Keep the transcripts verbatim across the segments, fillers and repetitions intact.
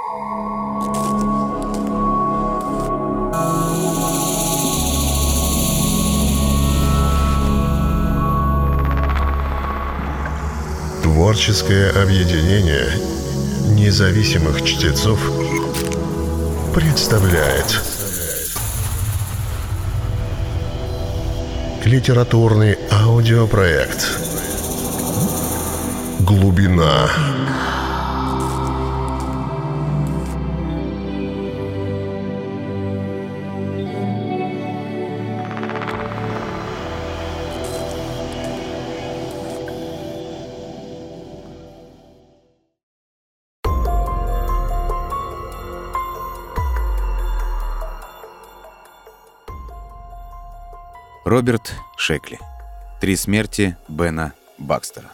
Творческое объединение независимых чтецов представляет литературный аудиопроект «Глубина». Роберт Шекли. Три смерти Бена Бакстера.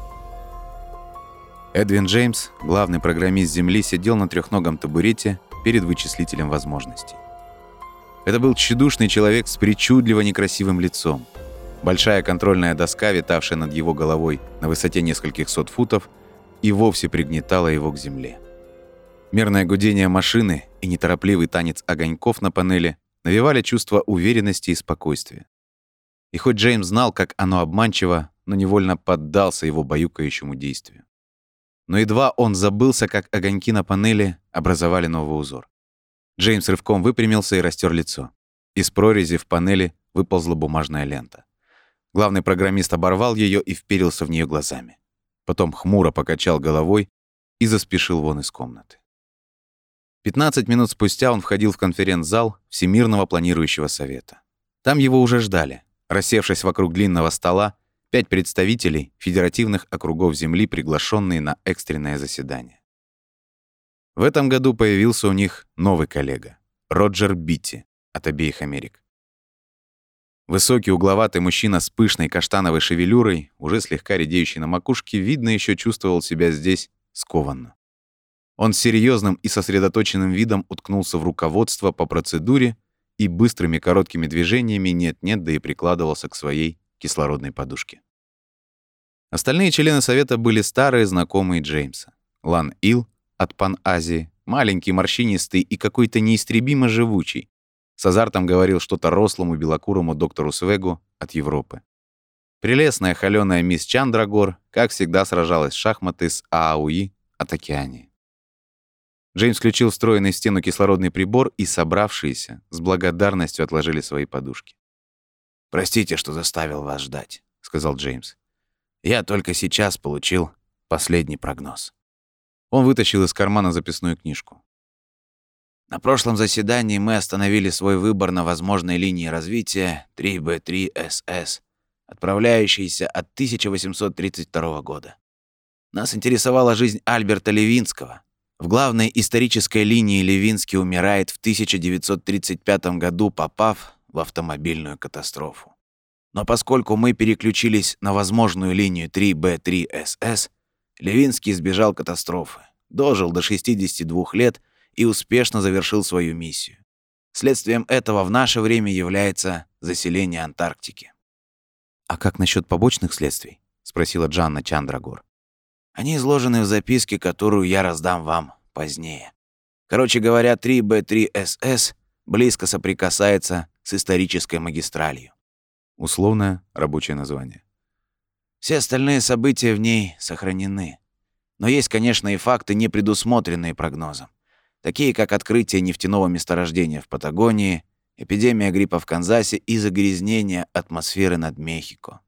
Эдвин Джеймс, главный программист Земли, сидел на трехногом табурете перед вычислителем возможностей. Это был тщедушный человек с причудливо некрасивым лицом. Большая контрольная доска, витавшая над его головой на высоте нескольких сот футов, и вовсе пригнетала его к земле. Мерное гудение машины и неторопливый танец огоньков на панели навевали чувство уверенности и спокойствия. И хоть Джеймс знал, как оно обманчиво, но невольно поддался его баюкающему действию. Но едва он забылся, как огоньки на панели образовали новый узор. Джеймс рывком выпрямился и растер лицо. Из прорези в панели выползла бумажная лента. Главный программист оборвал ее и вперился в нее глазами. Потом хмуро покачал головой и заспешил вон из комнаты. пятнадцать минут спустя он входил в конференц-зал Всемирного планирующего совета. Там его уже ждали. Рассевшись вокруг длинного стола, пять представителей федеративных округов Земли, приглашенные на экстренное заседание. В этом году появился у них новый коллега — Роджер Битти от обеих Америк. Высокий угловатый мужчина с пышной каштановой шевелюрой, уже слегка редеющий на макушке, видно, еще чувствовал себя здесь скованно. Он с серьезным и сосредоточенным видом уткнулся в руководство по процедуре и быстрыми короткими движениями нет-нет, да и прикладывался к своей кислородной подушке. Остальные члены совета были старые знакомые Джеймса. Лан Ил от Пан-Азии, маленький, морщинистый и какой-то неистребимо живучий, с азартом говорил что-то рослому белокурому доктору Свегу от Европы. Прелестная холёная мисс Чандрагор, как всегда, сражалась в шахматы с Аауи от Океании. Джеймс включил встроенный в стену кислородный прибор, и собравшиеся с благодарностью отложили свои подушки. «Простите, что заставил вас ждать», — сказал Джеймс. «Я только сейчас получил последний прогноз». Он вытащил из кармана записную книжку. «На прошлом заседании мы остановили свой выбор на возможной линии развития три бэ три эс эс, отправляющейся от тысяча восемьсот тридцать второго года. Нас интересовала жизнь Альберта Левинского. В главной исторической линии Левинский умирает в тысяча девятьсот тридцать пятом году, попав в автомобильную катастрофу. Но поскольку мы переключились на возможную линию три бэ три эс эс, Левинский избежал катастрофы, дожил до шестидесяти двух лет и успешно завершил свою миссию. Следствием этого в наше время является заселение Антарктики». «А как насчет побочных следствий?» — спросила Джанна Чандрагор. «Они изложены в записке, которую я раздам вам позднее. Короче говоря, три бэ три эс эс близко соприкасается с исторической магистралью». Условное рабочее название. «Все остальные события в ней сохранены. Но есть, конечно, и факты, не предусмотренные прогнозом, такие как открытие нефтяного месторождения в Патагонии, эпидемия гриппа в Канзасе и загрязнение атмосферы над Мехико.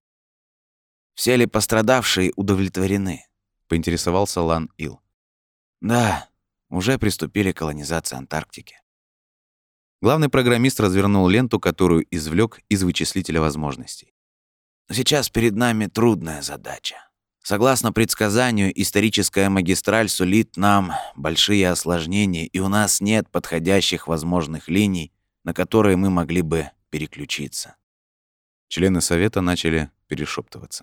Все ли пострадавшие удовлетворены?» — поинтересовался Лан Ил. «Да, уже приступили к колонизации Антарктики». Главный программист развернул ленту, которую извлек из вычислителя возможностей. «Но сейчас перед нами трудная задача. Согласно предсказанию, историческая магистраль сулит нам большие осложнения, и у нас нет подходящих возможных линий, на которые мы могли бы переключиться». Члены совета начали перешептываться.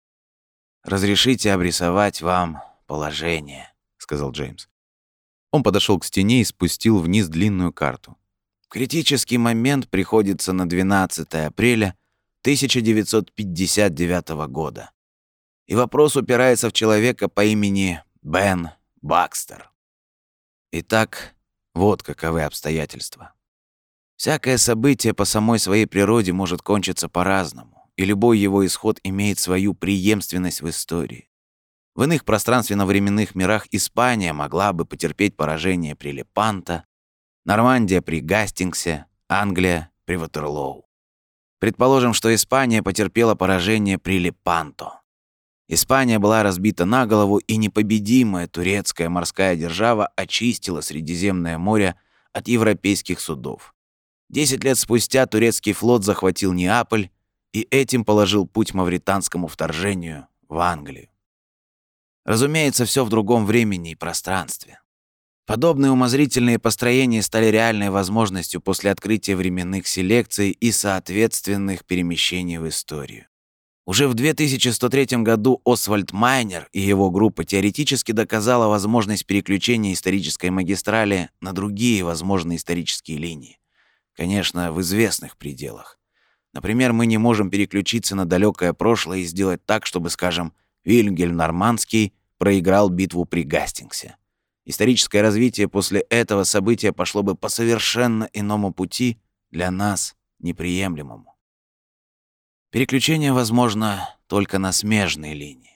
«Разрешите обрисовать вам положение», — сказал Джеймс. Он подошел к стене и спустил вниз длинную карту. «Критический момент приходится на двенадцатое апреля тысяча девятьсот пятьдесят девятого года. И вопрос упирается в человека по имени Бен Бакстер. Итак, вот каковы обстоятельства. Всякое событие по самой своей природе может кончиться по-разному, и любой его исход имеет свою преемственность в истории. В иных пространственно-временных мирах Испания могла бы потерпеть поражение при Лепанто, Нормандия при Гастингсе, Англия при Ватерлоу. Предположим, что Испания потерпела поражение при Лепанто. Испания была разбита на голову, и непобедимая турецкая морская держава очистила Средиземное море от европейских судов. Десять лет спустя турецкий флот захватил Неаполь и этим положил путь мавританскому вторжению в Англию. Разумеется, все в другом времени и пространстве. Подобные умозрительные построения стали реальной возможностью после открытия временных селекций и соответственных перемещений в историю. Уже в две тысячи сто третьем году Освальд Майнер и его группа теоретически доказала возможность переключения исторической магистрали на другие возможные исторические линии. Конечно, в известных пределах. Например, мы не можем переключиться на далекое прошлое и сделать так, чтобы, скажем, Вильгельм Нормандский проиграл битву при Гастингсе. Историческое развитие после этого события пошло бы по совершенно иному пути, для нас неприемлемому. Переключение возможно только на смежные линии.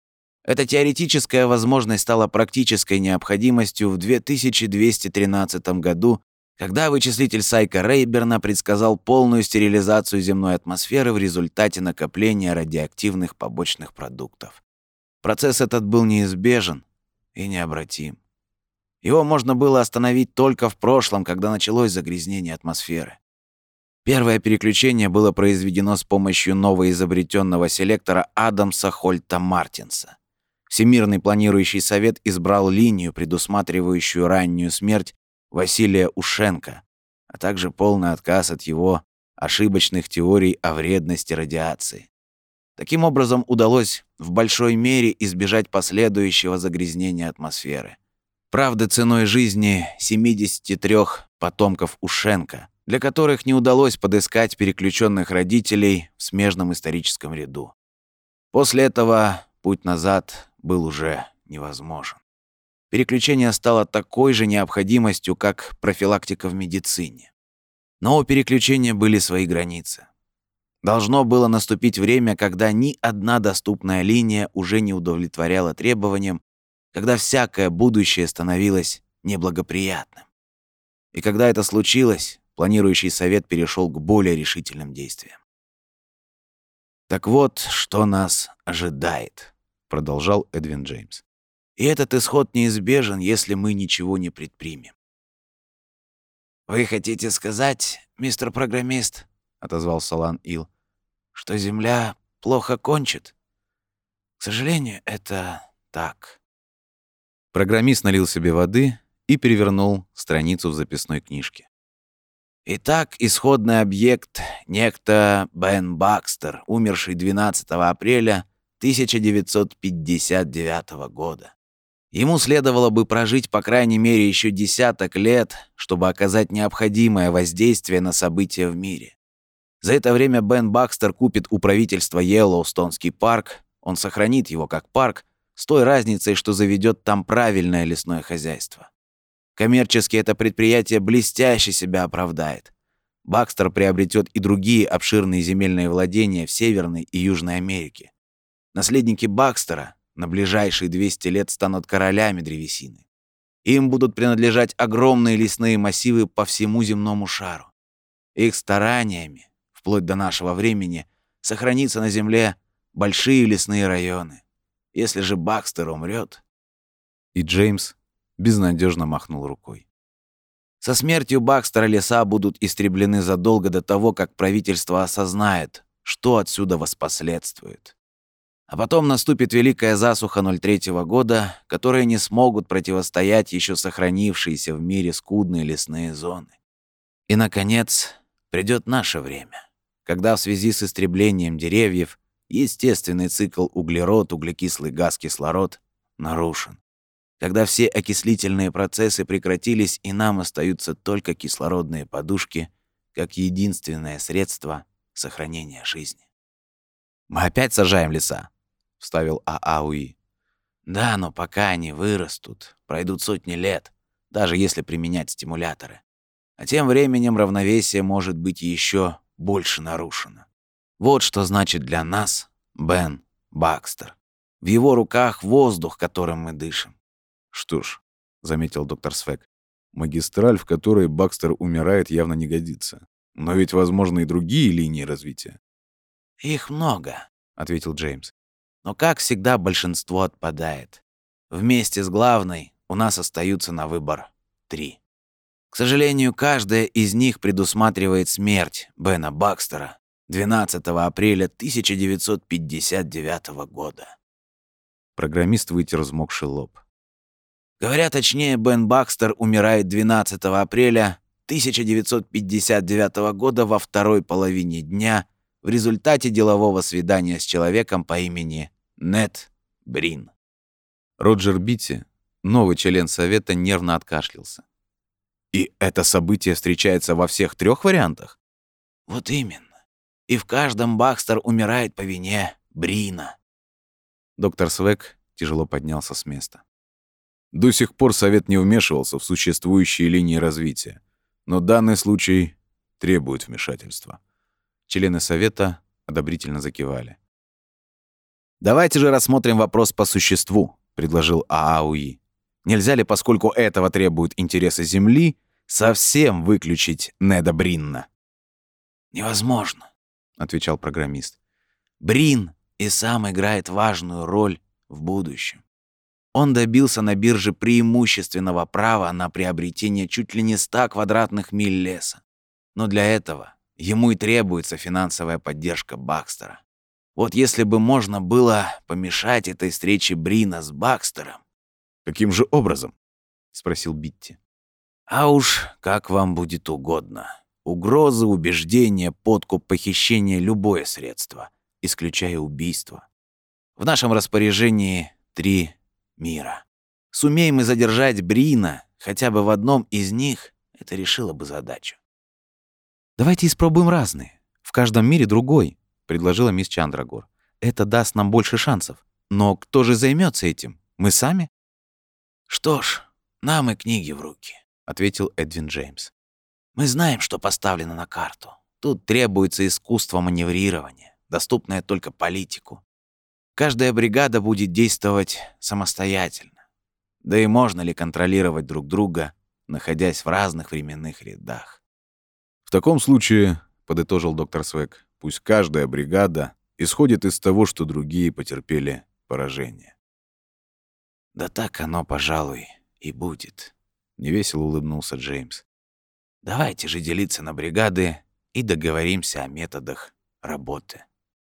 Эта теоретическая возможность стала практической необходимостью в две тысячи двести тринадцатом году, когда вычислитель Сайка Рейберна предсказал полную стерилизацию земной атмосферы в результате накопления радиоактивных побочных продуктов. Процесс этот был неизбежен и необратим. Его можно было остановить только в прошлом, когда началось загрязнение атмосферы. Первое переключение было произведено с помощью новоизобретенного селектора Адамса Хольта Мартинса. Всемирный планирующий совет избрал линию, предусматривающую раннюю смерть Василия Ушенко, а также полный отказ от его ошибочных теорий о вредности радиации. Таким образом, удалось в большой мере избежать последующего загрязнения атмосферы. Правда, ценой жизни семидесяти трёх потомков Ушенко, для которых не удалось подыскать переключенных родителей в смежном историческом ряду. После этого путь назад был уже невозможен. Переключение стало такой же необходимостью, как профилактика в медицине. Но у переключения были свои границы. Должно было наступить время, когда ни одна доступная линия уже не удовлетворяла требованиям, когда всякое будущее становилось неблагоприятным. И когда это случилось, планирующий совет перешел к более решительным действиям. «Так вот, что нас ожидает», — продолжал Эдвин Джеймс. «И этот исход неизбежен, если мы ничего не предпримем». «Вы хотите сказать, мистер программист, — отозвался Лан Ил, — что Земля плохо кончит? К сожалению, это так». Программист налил себе воды и перевернул страницу в записной книжке. Итак, исходный объект — некто Бен Бакстер, умерший двенадцатого апреля тысяча девятьсот пятьдесят девятого года. Ему следовало бы прожить по крайней мере еще десяток лет, чтобы оказать необходимое воздействие на события в мире. За это время Бен Бакстер купит у правительства Йеллоустонский парк, он сохранит его как парк, с той разницей, что заведет там правильное лесное хозяйство. Коммерчески это предприятие блестяще себя оправдает. Бакстер приобретет и другие обширные земельные владения в Северной и Южной Америке. Наследники Бакстера на ближайшие двести лет станут королями древесины. Им будут принадлежать огромные лесные массивы по всему земному шару. Их стараниями, вплоть до нашего времени, сохранится на земле большие лесные районы. Если же Бакстер умрет... И Джеймс безнадежно махнул рукой. Со смертью Бакстера леса будут истреблены задолго до того, как правительство осознает, что отсюда воспоследствует. А потом наступит великая засуха ноль третьего года, которой не смогут противостоять еще сохранившиеся в мире скудные лесные зоны. И, наконец, придет наше время, когда в связи с истреблением деревьев естественный цикл углерод, углекислый газ, кислород нарушен. Когда все окислительные процессы прекратились, и нам остаются только кислородные подушки, как единственное средство сохранения жизни. «Мы опять сажаем леса», — вставил Аауи. «Да, но пока они вырастут, пройдут сотни лет. даже если применять стимуляторы. А тем временем равновесие может быть еще больше нарушено. Вот что значит для нас Бен Бакстер. В его руках воздух, которым мы дышим. Что ж, заметил доктор Свек, магистраль, в которой Бакстер умирает, явно не годится. Но ведь возможны и другие линии развития. Их много, ответил Джеймс. Но, как всегда, большинство отпадает. Вместе с главной у нас остаются на выбор три. К сожалению, каждая из них предусматривает смерть Бена Бакстера двенадцатого апреля тысяча девятьсот пятьдесят девятого года. Программист вытер взмокший лоб. Говоря точнее, Бен Бакстер умирает двенадцатого апреля тысяча девятьсот пятьдесят девятого года во второй половине дня в результате делового свидания с человеком по имени Нед Брин. Роджер Битти, новый член совета, нервно откашлялся. И это событие встречается во всех трех вариантах? Вот именно. И в каждом Бакстер умирает по вине Брина. Доктор Свек тяжело поднялся с места. До сих пор совет не вмешивался в существующие линии развития, но данный случай требует вмешательства. Члены совета одобрительно закивали. «Давайте же рассмотрим вопрос по существу», — предложил ААУИ. «Нельзя ли, поскольку этого требуют интересы Земли, совсем выключить Неда Бринна?» «Невозможно», — отвечал программист. «Брин и сам играет важную роль в будущем. Он добился на бирже преимущественного права на приобретение чуть ли не ста квадратных миль леса. Но для этого ему и требуется финансовая поддержка Бакстера. Вот если бы можно было помешать этой встрече Брина с Бакстером...» «Каким же образом?» — спросил Битти. «А уж как вам будет угодно. Угрозы, убеждения, подкуп, похищение — любое средство, исключая убийство. В нашем распоряжении три мира. Сумеем мы задержать Брина хотя бы в одном из них, это решило бы задачу». «Давайте испробуем разные. В каждом мире другой», — предложила мисс Чандрагор. «Это даст нам больше шансов. Но кто же займется этим? Мы сами?» «Что ж, нам и книги в руки», — ответил Эдвин Джеймс. «Мы знаем, что поставлено на карту. Тут требуется искусство маневрирования, доступное только политику. Каждая бригада будет действовать самостоятельно. Да и можно ли контролировать друг друга, находясь в разных временных рядах?» «В таком случае, — подытожил доктор Свек, — пусть каждая бригада исходит из того, что другие потерпели поражение». «Да так оно, пожалуй, и будет», — невесело улыбнулся Джеймс. «Давайте же делиться на бригады и договоримся о методах работы».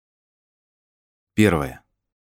Первое.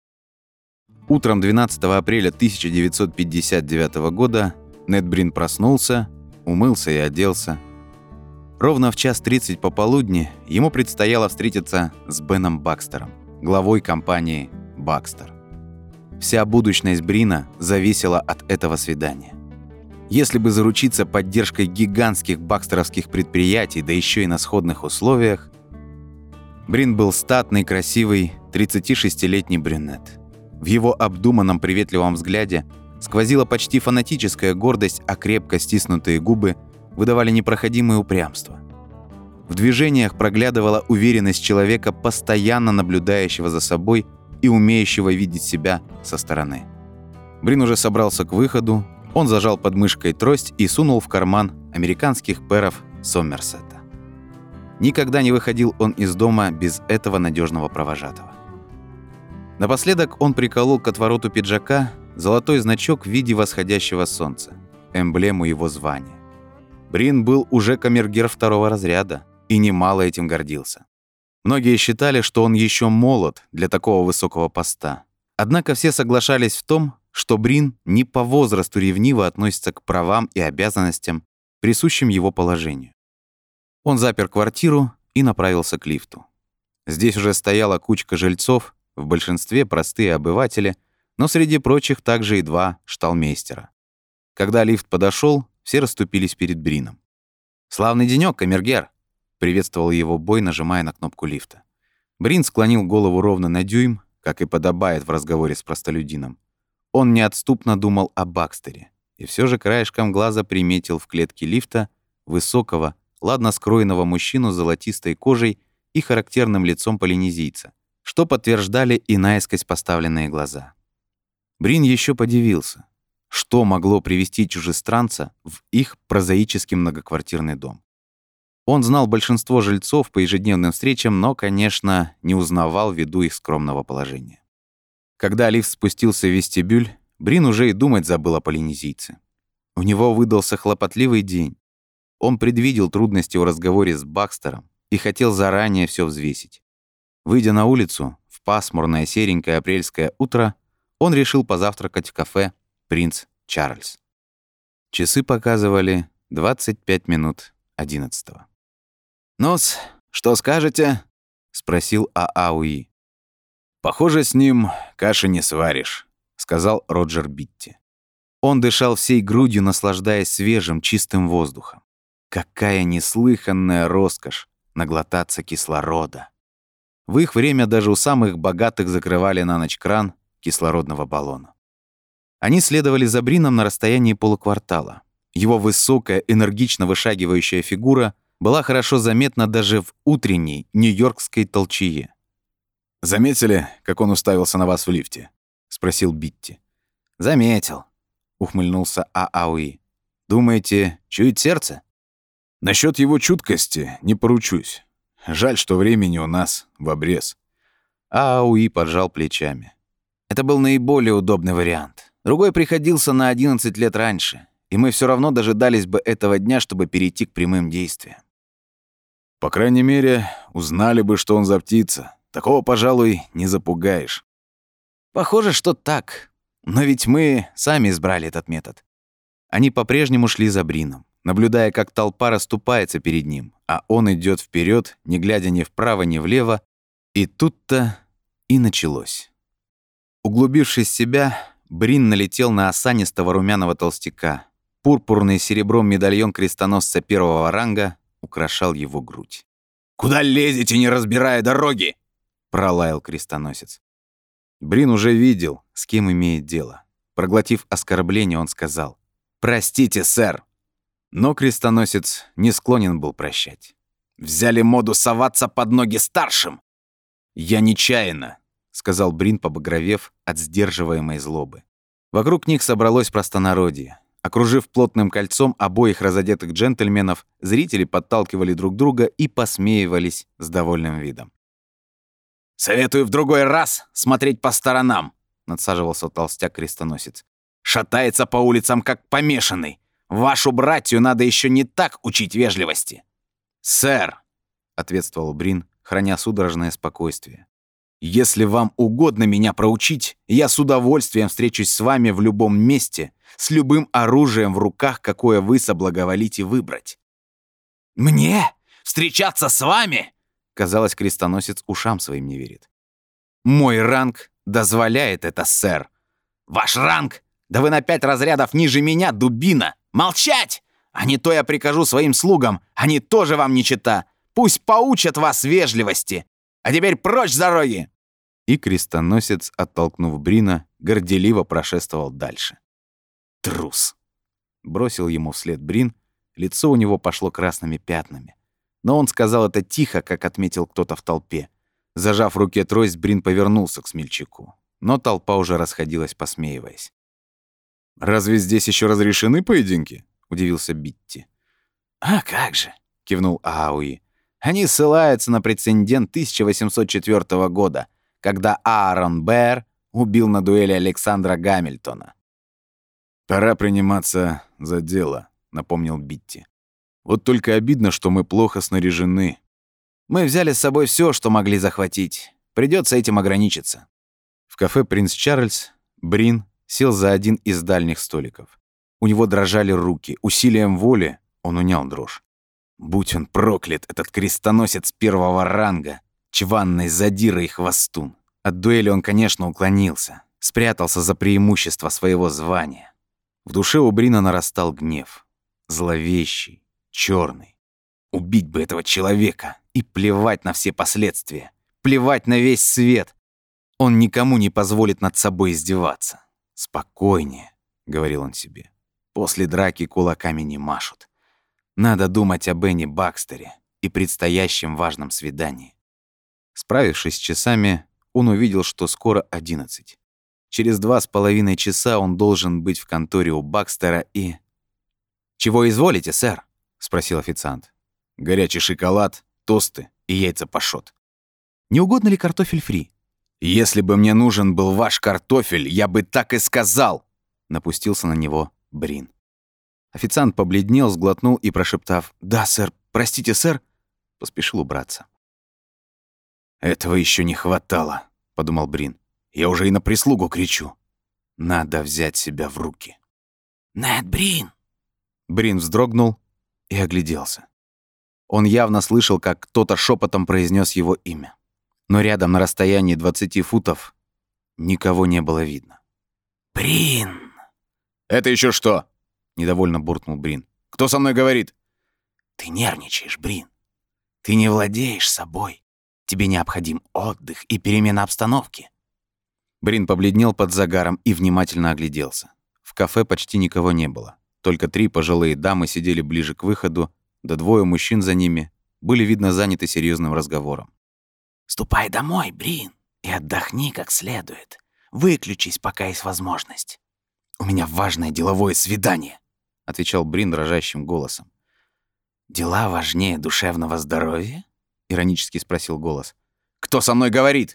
Утром двенадцатого апреля тысяча девятьсот пятьдесят девятого года Нед Брин проснулся, умылся и оделся. Ровно в час тридцать пополудни ему предстояло встретиться с Беном Бакстером, главой компании «Бакстер». Вся будущность Брина зависела от этого свидания. Если бы заручиться поддержкой гигантских бакстеровских предприятий, да еще и на сходных условиях... Брин был статный, красивый, тридцатишестилетний брюнет. В его обдуманном приветливом взгляде сквозила почти фанатическая гордость, а крепко стиснутые губы выдавали непроходимое упрямство. В движениях проглядывала уверенность человека, постоянно наблюдающего за собой и умеющего видеть себя со стороны. Брин уже собрался к выходу, он зажал под мышкой трость и сунул в карман американских пэров Сомерсета. Никогда не выходил он из дома без этого надежного провожатого. Напоследок он приколол к отвороту пиджака золотой значок в виде восходящего солнца, эмблему его звания. Брин был уже камергер второго разряда и немало этим гордился. Многие считали, что он еще молод для такого высокого поста. Однако все соглашались в том, что Брин не по возрасту ревниво относится к правам и обязанностям, присущим его положению. Он запер квартиру и направился к лифту. Здесь уже стояла кучка жильцов, в большинстве простые обыватели, но среди прочих также и два шталмейстера. Когда лифт подошел, все расступились перед Брином. «Славный денёк, камергер!» — приветствовал его Бой, нажимая на кнопку лифта. Брин склонил голову ровно на дюйм, как и подобает в разговоре с простолюдином. Он неотступно думал о Бакстере, и все же краешком глаза приметил в клетке лифта высокого, ладно скроенного мужчину с золотистой кожей и характерным лицом полинезийца, что подтверждали и наискось поставленные глаза. Брин еще подивился, что могло привести чужестранца в их прозаический многоквартирный дом. Он знал большинство жильцов по ежедневным встречам, но, конечно, не узнавал ввиду их скромного положения. Когда лифт спустился в вестибюль, Брин уже и думать забыл о полинезийце. У него выдался хлопотливый день. Он предвидел трудности в разговоре с Бакстером и хотел заранее все взвесить. Выйдя на улицу в пасмурное серенькое апрельское утро, он решил позавтракать в кафе «Принц Чарльз». Часы показывали двадцать пять минут одиннадцатого. «Ну-с, что скажете?» — спросил Аауи. «Похоже, с ним каши не сваришь», — сказал Роджер Битти. Он дышал всей грудью, наслаждаясь свежим, чистым воздухом. Какая неслыханная роскошь наглотаться кислорода. В их время даже у самых богатых закрывали на ночь кран кислородного баллона. Они следовали за Брином на расстоянии полуквартала. Его высокая, энергично вышагивающая фигура была хорошо заметна даже в утренней нью-йоркской толчее. «Заметили, как он уставился на вас в лифте?» — спросил Битти. «Заметил», — ухмыльнулся Аауи. «Думаете, чует сердце?» «Насчёт его чуткости не поручусь. Жаль, что времени у нас в обрез». Аауи поджал плечами. «Это был наиболее удобный вариант. Другой приходился на одиннадцать лет раньше, и мы все равно дожидались бы этого дня, чтобы перейти к прямым действиям». «По крайней мере, узнали бы, что он за птица. Такого, пожалуй, не запугаешь». «Похоже, что так. Но ведь мы сами избрали этот метод». Они по-прежнему шли за Брином, наблюдая, как толпа расступается перед ним, а он идет вперед, не глядя ни вправо, ни влево. И тут-то и началось. Углубившись в себя, Брин налетел на осанистого румяного толстяка. Пурпурный с серебром медальон крестоносца первого ранга украшал его грудь. «Куда лезете, не разбирая дороги?» — пролаял крестоносец. Брин уже видел, с кем имеет дело. Проглотив оскорбление, он сказал: «Простите, сэр». Но крестоносец не склонен был прощать. «Взяли моду соваться под ноги старшим!» «Я нечаянно», — сказал Брин, побагровев от сдерживаемой злобы. Вокруг них собралось простонародье. Окружив плотным кольцом обоих разодетых джентльменов, зрители подталкивали друг друга и посмеивались с довольным видом. «Советую в другой раз смотреть по сторонам», — надсаживался толстяк-крестоносец. «Шатается по улицам, как помешанный. Вашу братью надо еще не так учить вежливости». «Сэр», — ответствовал Брин, храня судорожное спокойствие, «если вам угодно меня проучить, я с удовольствием встречусь с вами в любом месте, с любым оружием в руках, какое вы соблаговолите выбрать». «Мне? Встречаться с вами?» Казалось, крестоносец ушам своим не верит. «Мой ранг дозволяет это, сэр». «Ваш ранг? Да вы на пять разрядов ниже меня, дубина! Молчать! А не то я прикажу своим слугам, они тоже вам не чета. Пусть поучат вас вежливости. А теперь прочь с дороги!» И крестоносец, оттолкнув Брина, горделиво прошествовал дальше. «Трус!» — бросил ему вслед Брин, лицо у него пошло красными пятнами. Но он сказал это тихо, как отметил кто-то в толпе. Зажав в руке трость, Брин повернулся к смельчаку. Но толпа уже расходилась, посмеиваясь. «Разве здесь еще разрешены поединки?» — удивился Битти. «А как же!» — кивнул Ауи. «Они ссылаются на прецедент тысяча восемьсот четвёртого года, когда Аарон Бэр убил на дуэли Александра Гамильтона». «Пора приниматься за дело», — напомнил Битти. «Вот только обидно, что мы плохо снаряжены». «Мы взяли с собой все, что могли захватить. Придется этим ограничиться». В кафе «Принц Чарльз» Брин сел за один из дальних столиков. У него дрожали руки. Усилием воли он унял дрожь. Будь он проклят, этот крестоносец первого ранга, чванный задира и хвостун. От дуэли он, конечно, уклонился. Спрятался за преимущество своего звания. В душе у Брина нарастал гнев. Зловещий, черный. Убить бы этого человека и плевать на все последствия. Плевать на весь свет. Он никому не позволит над собой издеваться. «Спокойнее», — говорил он себе. После драки кулаками не машут. Надо думать о Бенни Бакстере и предстоящем важном свидании. Справившись с часами, он увидел, что скоро одиннадцать. Через два с половиной часа он должен быть в конторе у Бакстера и... «Чего изволите, сэр?» — спросил официант. «Горячий шоколад, тосты и яйца пашот». «Не угодно ли картофель фри?» «Если бы мне нужен был ваш картофель, я бы так и сказал!» — напустился на него Брин. Официант побледнел, сглотнул и, прошептав «Да, сэр, простите, сэр», поспешил убраться. «Этого еще не хватало», — подумал Брин. «Я уже и на прислугу кричу. Надо взять себя в руки». «Нед Брин!» Брин вздрогнул и огляделся. Он явно слышал, как кто-то шепотом произнес его имя. Но рядом на расстоянии двадцати футов никого не было видно. «Брин!» «Это еще что?» — недовольно буркнул Брин. «Кто со мной говорит?» «Ты нервничаешь, Брин. Ты не владеешь собой. Тебе необходим отдых и перемена обстановки». Брин побледнел под загаром и внимательно огляделся. В кафе почти никого не было. Только три пожилые дамы сидели ближе к выходу, да двое мужчин за ними были, видно, заняты серьезным разговором. «Ступай домой, Брин, и отдохни как следует. Выключись, пока есть возможность». «У меня важное деловое свидание», — отвечал Брин дрожащим голосом. «Дела важнее душевного здоровья?» — иронически спросил голос. «Кто со мной говорит?»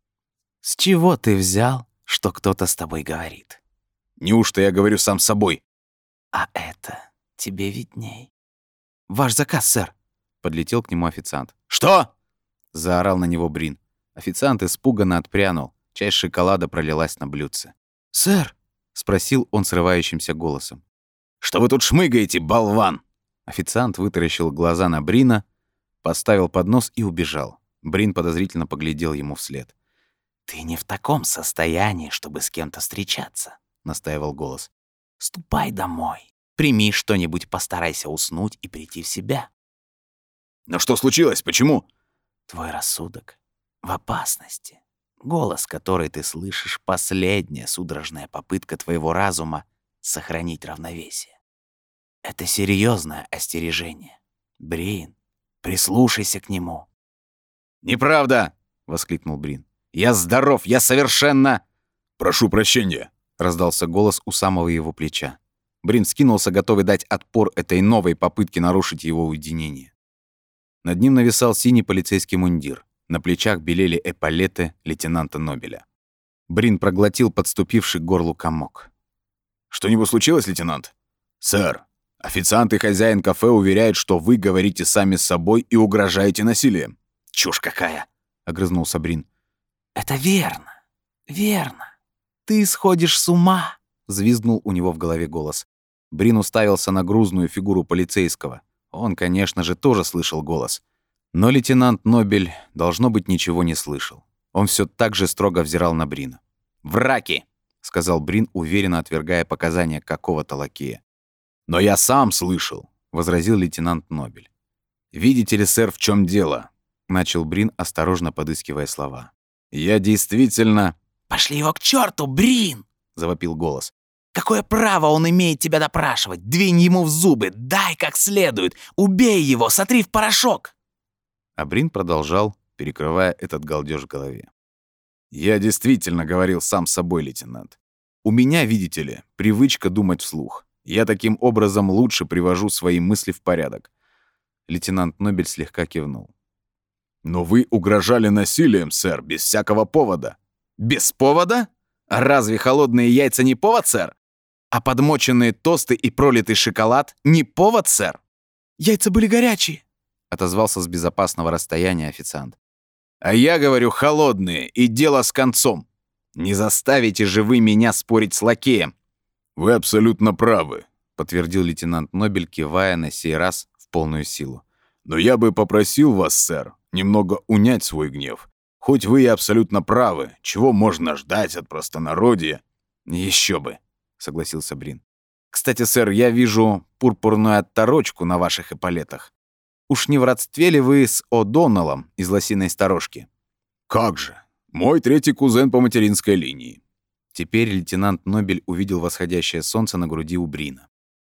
«С чего ты взял, что кто-то с тобой говорит?» «Неужто я говорю сам с собой?» «А это тебе видней». «Ваш заказ, сэр», — подлетел к нему официант. «Что?» — заорал на него Брин. Официант испуганно отпрянул. Часть шоколада пролилась на блюдце. «Сэр?» — спросил он срывающимся голосом. «Что вы тут шмыгаете, болван?» Официант вытаращил глаза на Брина, поставил поднос и убежал. Брин подозрительно поглядел ему вслед. «Ты не в таком состоянии, чтобы с кем-то встречаться», — настаивал голос. «Ступай домой. Прими что-нибудь, постарайся уснуть и прийти в себя». «Но что случилось? Почему?» «Твой рассудок в опасности. Голос, который ты слышишь, — последняя судорожная попытка твоего разума сохранить равновесие. Это серьезное остережение. Брин, прислушайся к нему». «Неправда!» — воскликнул Брин. «Я здоров, я совершенно...» «Прошу прощения», — раздался голос у самого его плеча. Брин скинулся, готовый дать отпор этой новой попытке нарушить его уединение. Над ним нависал синий полицейский мундир. На плечах белели эполеты лейтенанта Нобеля. Брин проглотил подступивший к горлу комок. «Что-нибудь случилось, лейтенант?» «Сэр, официант и хозяин кафе уверяют, что вы говорите сами с собой и угрожаете насилием». «Чушь какая!» — огрызнулся Брин. «Это верно, верно. Ты сходишь с ума!» — взвизгнул у него в голове голос. Брин уставился на грузную фигуру полицейского. Он, конечно же, тоже слышал голос. Но лейтенант Нобель, должно быть, ничего не слышал. Он все так же строго взирал на Брина. «Враки!» — сказал Брин, уверенно отвергая показания какого-то лакея. «Но я сам слышал!» — возразил лейтенант Нобель. «Видите ли, сэр, в чем дело?» — начал Брин, осторожно подыскивая слова. «Я действительно...» «Пошли его к черту, Брин!» — завопил голос. «Какое право он имеет тебя допрашивать? Двинь ему в зубы, дай как следует, убей его, сотри в порошок!» А Брин продолжал, перекрывая этот галдёж в голове. «Я действительно говорил сам с собой, лейтенант. У меня, видите ли, привычка думать вслух. Я таким образом лучше привожу свои мысли в порядок». Лейтенант Нобель слегка кивнул. «Но вы угрожали насилием, сэр, без всякого повода». «Без повода? Разве холодные яйца не повод, сэр? А подмоченные тосты и пролитый шоколад не повод, сэр?» «Яйца были горячие», — отозвался с безопасного расстояния официант. «А я говорю холодные, и дело с концом. Не заставите же вы меня спорить с лакеем». «Вы абсолютно правы», — подтвердил лейтенант Нобель, кивая на сей раз в полную силу. «Но я бы попросил вас, сэр, немного унять свой гнев. Хоть вы и абсолютно правы, чего можно ждать от простонародья?» «Еще бы», — согласился Брин. «Кстати, сэр, я вижу пурпурную отторочку на ваших эполетах. Уж не в родстве ли вы с О'Доннеллом из «Лосиной сторожки»?» «Как же! Мой третий кузен по материнской линии». Теперь лейтенант Нобель увидел восходящее солнце на груди у Брина.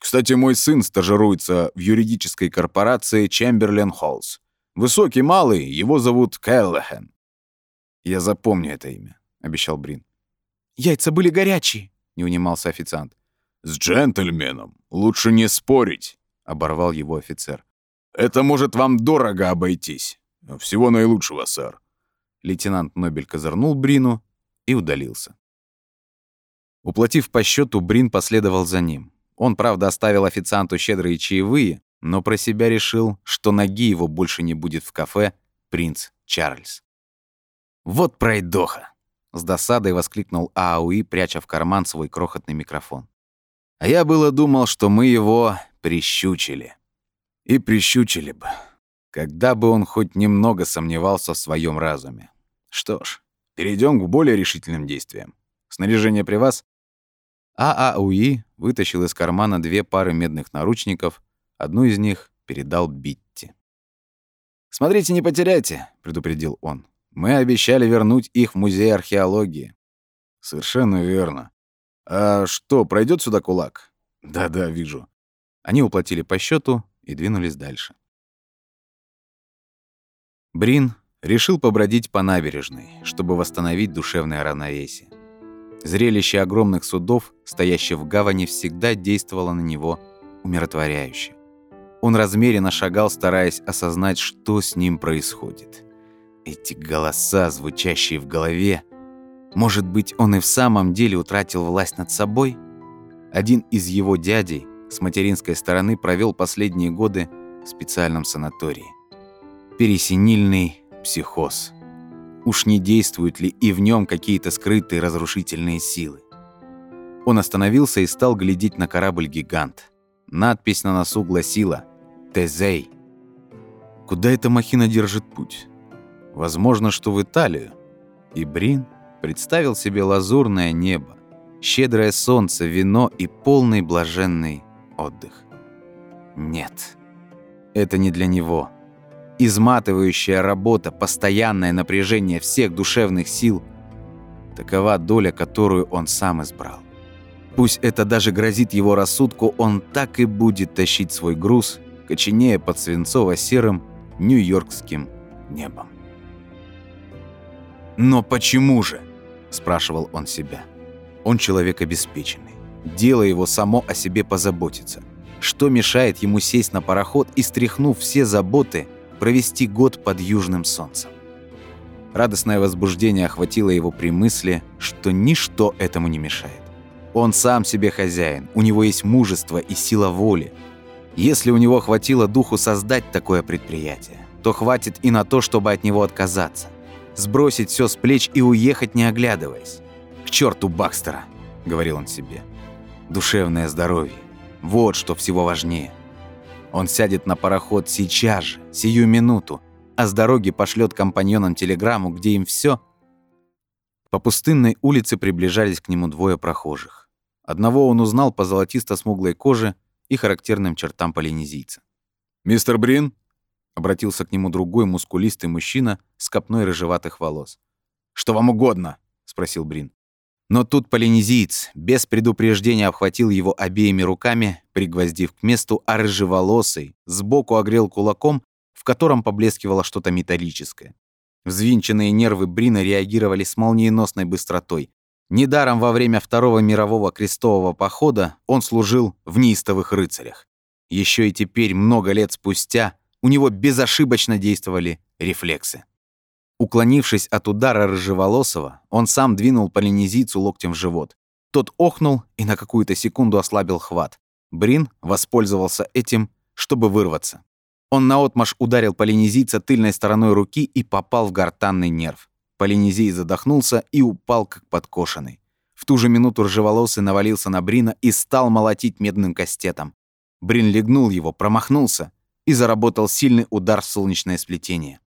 Кстати, мой сын стажируется в юридической корпорации Чемберлен Холлс. Высокий, малый, его зовут Келлахан. Я запомню это имя, обещал Брин. Яйца были горячие, не унимался официант. С джентльменом лучше не спорить, оборвал его офицер. Это может вам дорого обойтись. Всего наилучшего, сэр. Лейтенант Нобель козырнул Брину и удалился. Уплатив по счету, Брин последовал за ним. Он, правда, оставил официанту щедрые чаевые, но про себя решил, что ноги его больше не будет в кафе «Принц Чарльз». «Вот пройдоха!» — с досадой воскликнул Аауи, пряча в карман свой крохотный микрофон. «А я было думал, что мы его прищучили. И прищучили бы, когда бы он хоть немного сомневался в своем разуме. Что ж, перейдем к более решительным действиям. Снаряжение при вас?» Аауи вытащил из кармана две пары медных наручников, одну из них передал Битти. «Смотрите, не потеряйте», — предупредил он. «Мы обещали вернуть их в музей археологии». «Совершенно верно. А что, пройдет сюда кулак?» «Да-да, вижу». Они уплатили по счету и двинулись дальше. Брин решил побродить по набережной, чтобы восстановить душевное равновесие. Зрелище огромных судов, стоящих в гавани, всегда действовало на него умиротворяюще. Он размеренно шагал, стараясь осознать, что с ним происходит. Эти голоса, звучащие в голове. Может быть, он и в самом деле утратил власть над собой? Один из его дядей с материнской стороны провел последние годы в специальном санатории. Пересенильный психоз. Уж не действуют ли и в нем какие-то скрытые разрушительные силы? Он остановился и стал глядеть на корабль-гигант. Надпись на носу гласила «Тезей». Куда эта махина держит путь? Возможно, что в Италию. И Брин представил себе лазурное небо, щедрое солнце, вино и полный блаженный отдых. Нет, это не для него. Изматывающая работа, постоянное напряжение всех душевных сил — такова доля, которую он сам избрал. Пусть это даже грозит его рассудку, он так и будет тащить свой груз, коченея под свинцово-серым нью-йоркским небом. «Но почему же?» — спрашивал он себя. Он человек обеспеченный. Дело его само о себе позаботиться. Что мешает ему сесть на пароход и, стряхнув все заботы, провести год под южным солнцем? Радостное возбуждение охватило его при мысли, что ничто этому не мешает. Он сам себе хозяин, у него есть мужество и сила воли. Если у него хватило духу создать такое предприятие, то хватит и на то, чтобы от него отказаться. Сбросить все с плеч и уехать, не оглядываясь. «К черту Бакстера!» — говорил он себе. «Душевное здоровье. Вот что всего важнее. Он сядет на пароход сейчас же, сию минуту, а с дороги пошлет компаньонам телеграмму, где им все». По пустынной улице приближались к нему двое прохожих. Одного он узнал по золотисто-смуглой коже и характерным чертам полинезийца. «Мистер Брин?» — обратился к нему другой мускулистый мужчина с копной рыжеватых волос. «Что вам угодно?» — спросил Брин. Но тут полинезиец без предупреждения обхватил его обеими руками, пригвоздив к месту, а рыжеволосый сбоку огрел кулаком, в котором поблескивало что-то металлическое. Взвинченные нервы Брина реагировали с молниеносной быстротой. Недаром во время Второго мирового крестового похода он служил в неистовых рыцарях. Еще и теперь, много лет спустя, у него безошибочно действовали рефлексы. Уклонившись от удара рыжеволосого, он сам двинул полинезийцу локтем в живот. Тот охнул и на какую-то секунду ослабил хват. Брин воспользовался этим, чтобы вырваться. Он наотмашь ударил полинезийца тыльной стороной руки и попал в гортанный нерв. Полинезий задохнулся и упал, как подкошенный. В ту же минуту рыжеволосый навалился на Брина и стал молотить медным кастетом. Брин легнул его, промахнулся и заработал сильный удар в солнечное сплетение.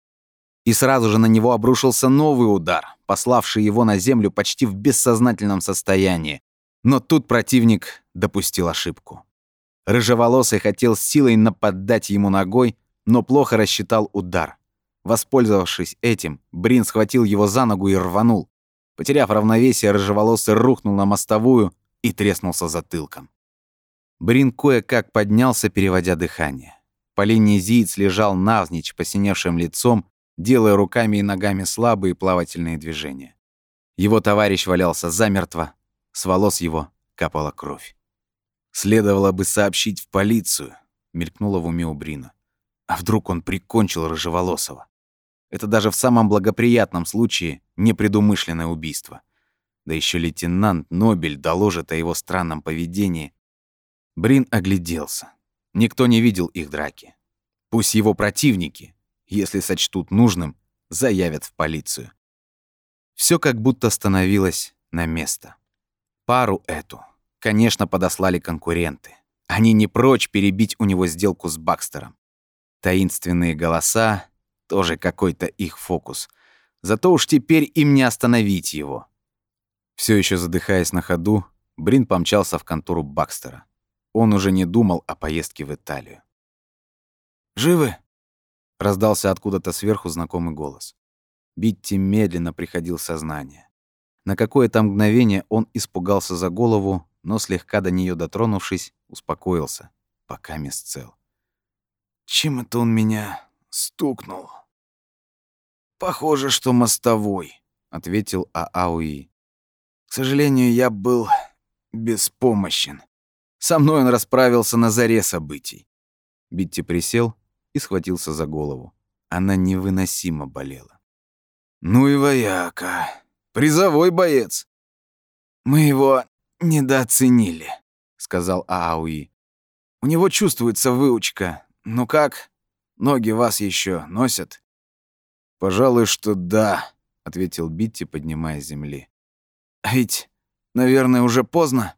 И сразу же на него обрушился новый удар, пославший его на землю почти в бессознательном состоянии. Но тут противник допустил ошибку. Рыжеволосый хотел силой нападать ему ногой, но плохо рассчитал удар. Воспользовавшись этим, Брин схватил его за ногу и рванул. Потеряв равновесие, рыжеволосый рухнул на мостовую и треснулся затылком. Брин кое-как поднялся, переводя дыхание. Полинезиец лежал навзничь посиневшим лицом, делая руками и ногами слабые плавательные движения. Его товарищ валялся замертво, с волос его капала кровь. «Следовало бы сообщить в полицию», — мелькнуло в уме у Брина. «А вдруг он прикончил Рыжеволосого? Это даже в самом благоприятном случае непредумышленное убийство. Да еще лейтенант Нобель доложит о его странном поведении». Брин огляделся. Никто не видел их драки. Пусть его противники, если сочтут нужным, заявят в полицию. Все как будто становилось на место. Пару эту, конечно, подослали конкуренты. Они не прочь перебить у него сделку с Бакстером. Таинственные голоса — тоже какой-то их фокус. Зато уж теперь им не остановить его. Все еще задыхаясь на ходу, Брин помчался в контору Бакстера. Он уже не думал о поездке в Италию. «Живы?» — раздался откуда-то сверху знакомый голос. Битти медленно приходил в сознание. На какое-то мгновение он испугался за голову, но слегка до нее дотронувшись, успокоился, пока мест цел. «Чем это он меня стукнул?» «Похоже, что мостовой», — ответил Аауи. «К сожалению, я был беспомощен. Со мной он расправился на заре событий». Битти присел и схватился за голову. Она невыносимо болела. «Ну и вояка. Призовой боец». «Мы его недооценили», — сказал Аауи. «У него чувствуется выучка. Ну как? Ноги вас еще носят?» «Пожалуй, что да», — ответил Битти, поднимаясь с земли. «А ведь, наверное, уже поздно?»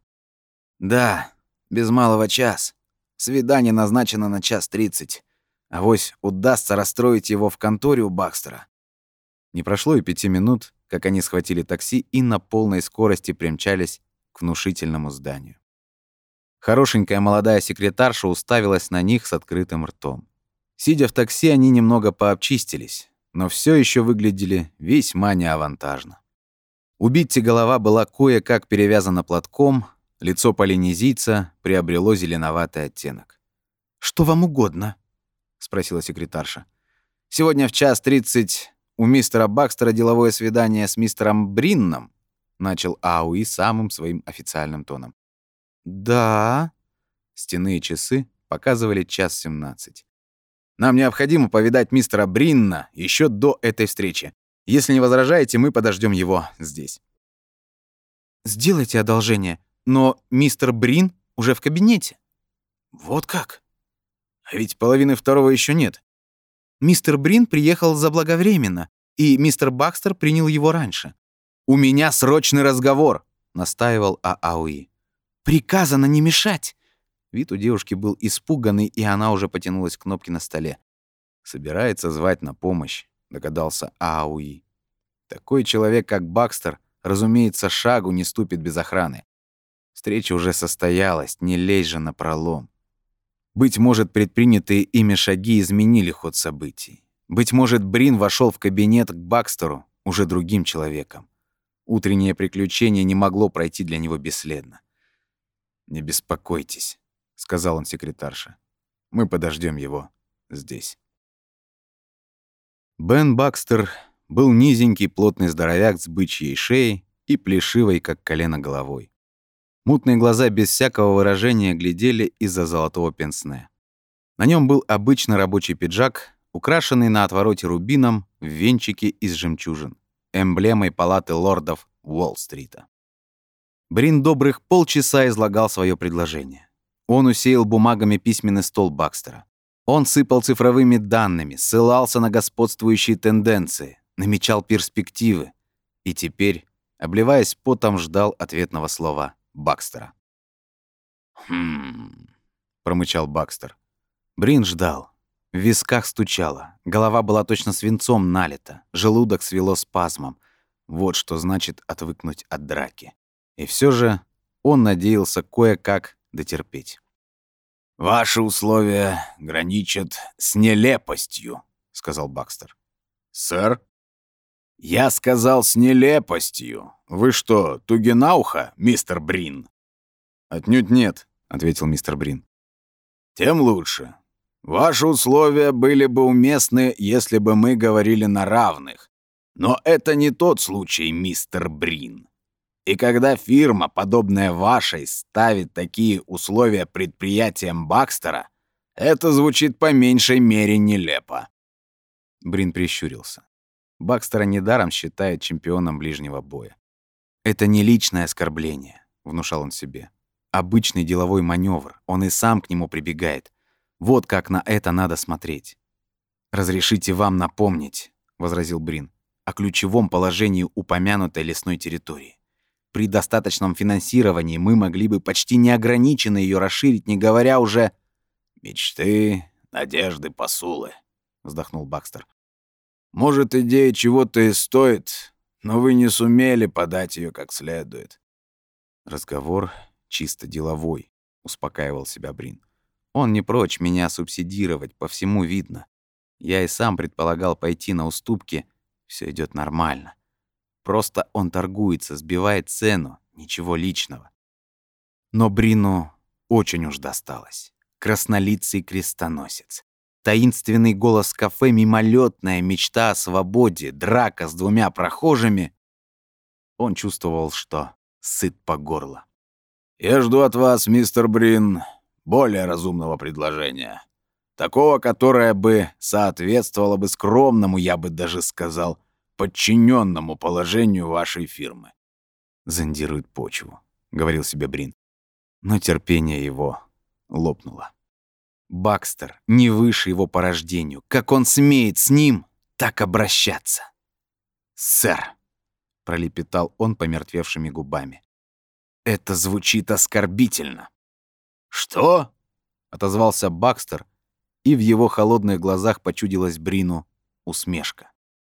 «Да, без малого час. Свидание назначено на час тридцать. Авось удастся расстроить его в конторе у Бакстера». Не прошло и пяти минут, как они схватили такси и на полной скорости примчались к внушительному зданию. Хорошенькая молодая секретарша уставилась на них с открытым ртом. Сидя в такси, они немного пообчистились, но все еще выглядели весьма неавантажно. У Битти голова была кое-как перевязана платком, лицо полинезийца приобрело зеленоватый оттенок. «Что вам угодно?» — спросила секретарша. «Сегодня в час тридцать у мистера Бакстера деловое свидание с мистером Бринном», — начал Ауи самым своим официальным тоном. «Да...» — стенные часы показывали час семнадцать. «Нам необходимо повидать мистера Бринна еще до этой встречи. Если не возражаете, мы подождем его здесь». «Сделайте одолжение, но мистер Брин уже в кабинете». «Вот как? А ведь половины второго еще нет». «Мистер Брин приехал заблаговременно, и мистер Бакстер принял его раньше». «У меня срочный разговор», — настаивал Аауи. «Приказано не мешать». Вид у девушки был испуганный, и она уже потянулась к кнопке на столе. «Собирается звать на помощь», — догадался Аауи. «Такой человек, как Бакстер, разумеется, шагу не ступит без охраны. Встреча уже состоялась, не лезь же напролом. Быть может, предпринятые ими шаги изменили ход событий. Быть может, Брин вошел в кабинет к Бакстеру уже другим человеком. Утреннее приключение не могло пройти для него бесследно. «Не беспокойтесь», — сказал он секретарше. «Мы подождем его здесь». Бен Бакстер был низенький, плотный здоровяк с бычьей шеей и плешивой, как колено, головой. Мутные глаза без всякого выражения глядели из-за золотого пенсне. На нем был обычный рабочий пиджак, украшенный на отвороте рубином в венчике из жемчужин, эмблемой палаты лордов Уолл-стрита. Брин добрых полчаса излагал свое предложение. Он усеял бумагами письменный стол Бакстера. Он сыпал цифровыми данными, ссылался на господствующие тенденции, намечал перспективы и теперь, обливаясь потом, ждал ответного слова Бакстера. «Хм...» — промычал Бакстер. Брин ждал. В висках стучало, голова была точно свинцом налита, желудок свело спазмом. Вот что значит отвыкнуть от драки. И все же он надеялся кое-как дотерпеть. «Ваши условия граничат с нелепостью», — сказал Бакстер. «Сэр?» «Я сказал с нелепостью. Вы что, туги на ухо, мистер Брин?» «Отнюдь нет», — ответил мистер Брин. «Тем лучше. Ваши условия были бы уместны, если бы мы говорили на равных. Но это не тот случай, мистер Брин. И когда фирма, подобная вашей, ставит такие условия предприятиям Бакстера, это звучит по меньшей мере нелепо». Брин прищурился. Бакстера недаром считают чемпионом ближнего боя. «Это не личное оскорбление», — внушал он себе. «Обычный деловой маневр. Он и сам к нему прибегает. Вот как на это надо смотреть». «Разрешите вам напомнить», — возразил Брин, «о ключевом положении упомянутой лесной территории. При достаточном финансировании мы могли бы почти неограниченно ее расширить, не говоря уже...» «Мечты, надежды, посулы», — вздохнул Бакстер. «Может, идея чего-то и стоит, но вы не сумели подать ее как следует». «Разговор чисто деловой», — успокаивал себя Брин. «Он не прочь меня субсидировать, по всему видно. Я и сам предполагал пойти на уступки, все идет нормально. Просто он торгуется, сбивает цену, ничего личного». Но Брину очень уж досталось. Краснолицый крестоносец. Таинственный голос в кафе, мимолетная мечта о свободе, драка с двумя прохожими. Он чувствовал, что сыт по горло. «Я жду от вас, мистер Брин, более разумного предложения. Такого, которое бы соответствовало бы скромному, я бы даже сказал, подчиненному положению вашей фирмы». «Зондирует почву», — говорил себе Брин. Но терпение его лопнуло. Бакстер не выше его по рождению. Как он смеет с ним так обращаться? «Сэр», — пролепетал он помертвевшими губами, — «это звучит оскорбительно». «Что?» — отозвался Бакстер, и в его холодных глазах почудилась Брину усмешка.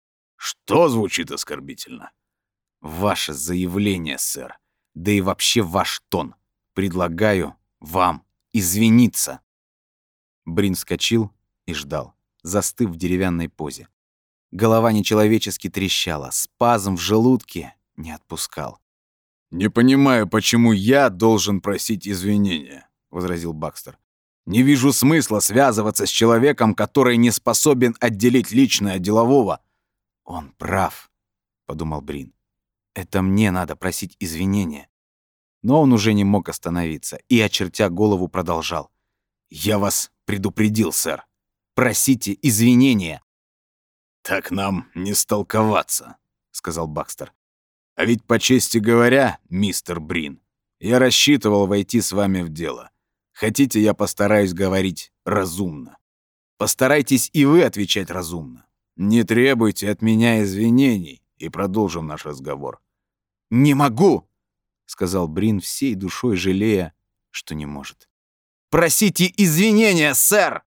«Что звучит оскорбительно?» «Ваше заявление, сэр, да и вообще ваш тон. Предлагаю вам извиниться». Брин вскочил и ждал, застыв в деревянной позе. Голова нечеловечески трещала, спазм в желудке не отпускал. «Не понимаю, почему я должен просить извинения», — возразил Бакстер. «Не вижу смысла связываться с человеком, который не способен отделить личное от делового». «Он прав», — подумал Брин. «Это мне надо просить извинения». Но он уже не мог остановиться и, очертя голову, продолжал. «Я вас предупредил, сэр. Просите извинения». «Так нам не столковаться», — сказал Бакстер. «А ведь, по чести говоря, мистер Брин, я рассчитывал войти с вами в дело. Хотите, я постараюсь говорить разумно? Постарайтесь и вы отвечать разумно. Не требуйте от меня извинений, и продолжим наш разговор». «Не могу», — сказал Брин, всей душой жалея, что не может. «Просите извинения, сэр!»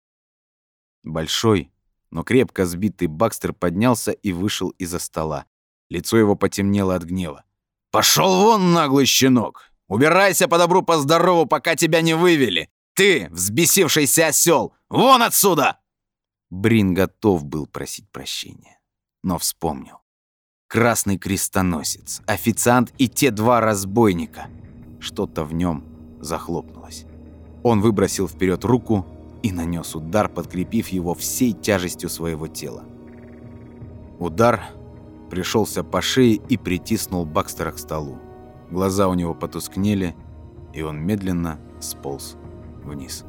Большой, но крепко сбитый Бакстер поднялся и вышел из-за стола. Лицо его потемнело от гнева. «Пошел вон, наглый щенок! Убирайся по добру, по здорову, пока тебя не вывели! Ты, взбесившийся осел, вон отсюда!» Брин готов был просить прощения, но вспомнил. Красный крестоносец, официант и те два разбойника. Что-то в нем захлопнулось. Он выбросил вперед руку и нанес удар, подкрепив его всей тяжестью своего тела. Удар пришелся по шее и притиснул Бакстера к столу. Глаза у него потускнели, и он медленно сполз вниз.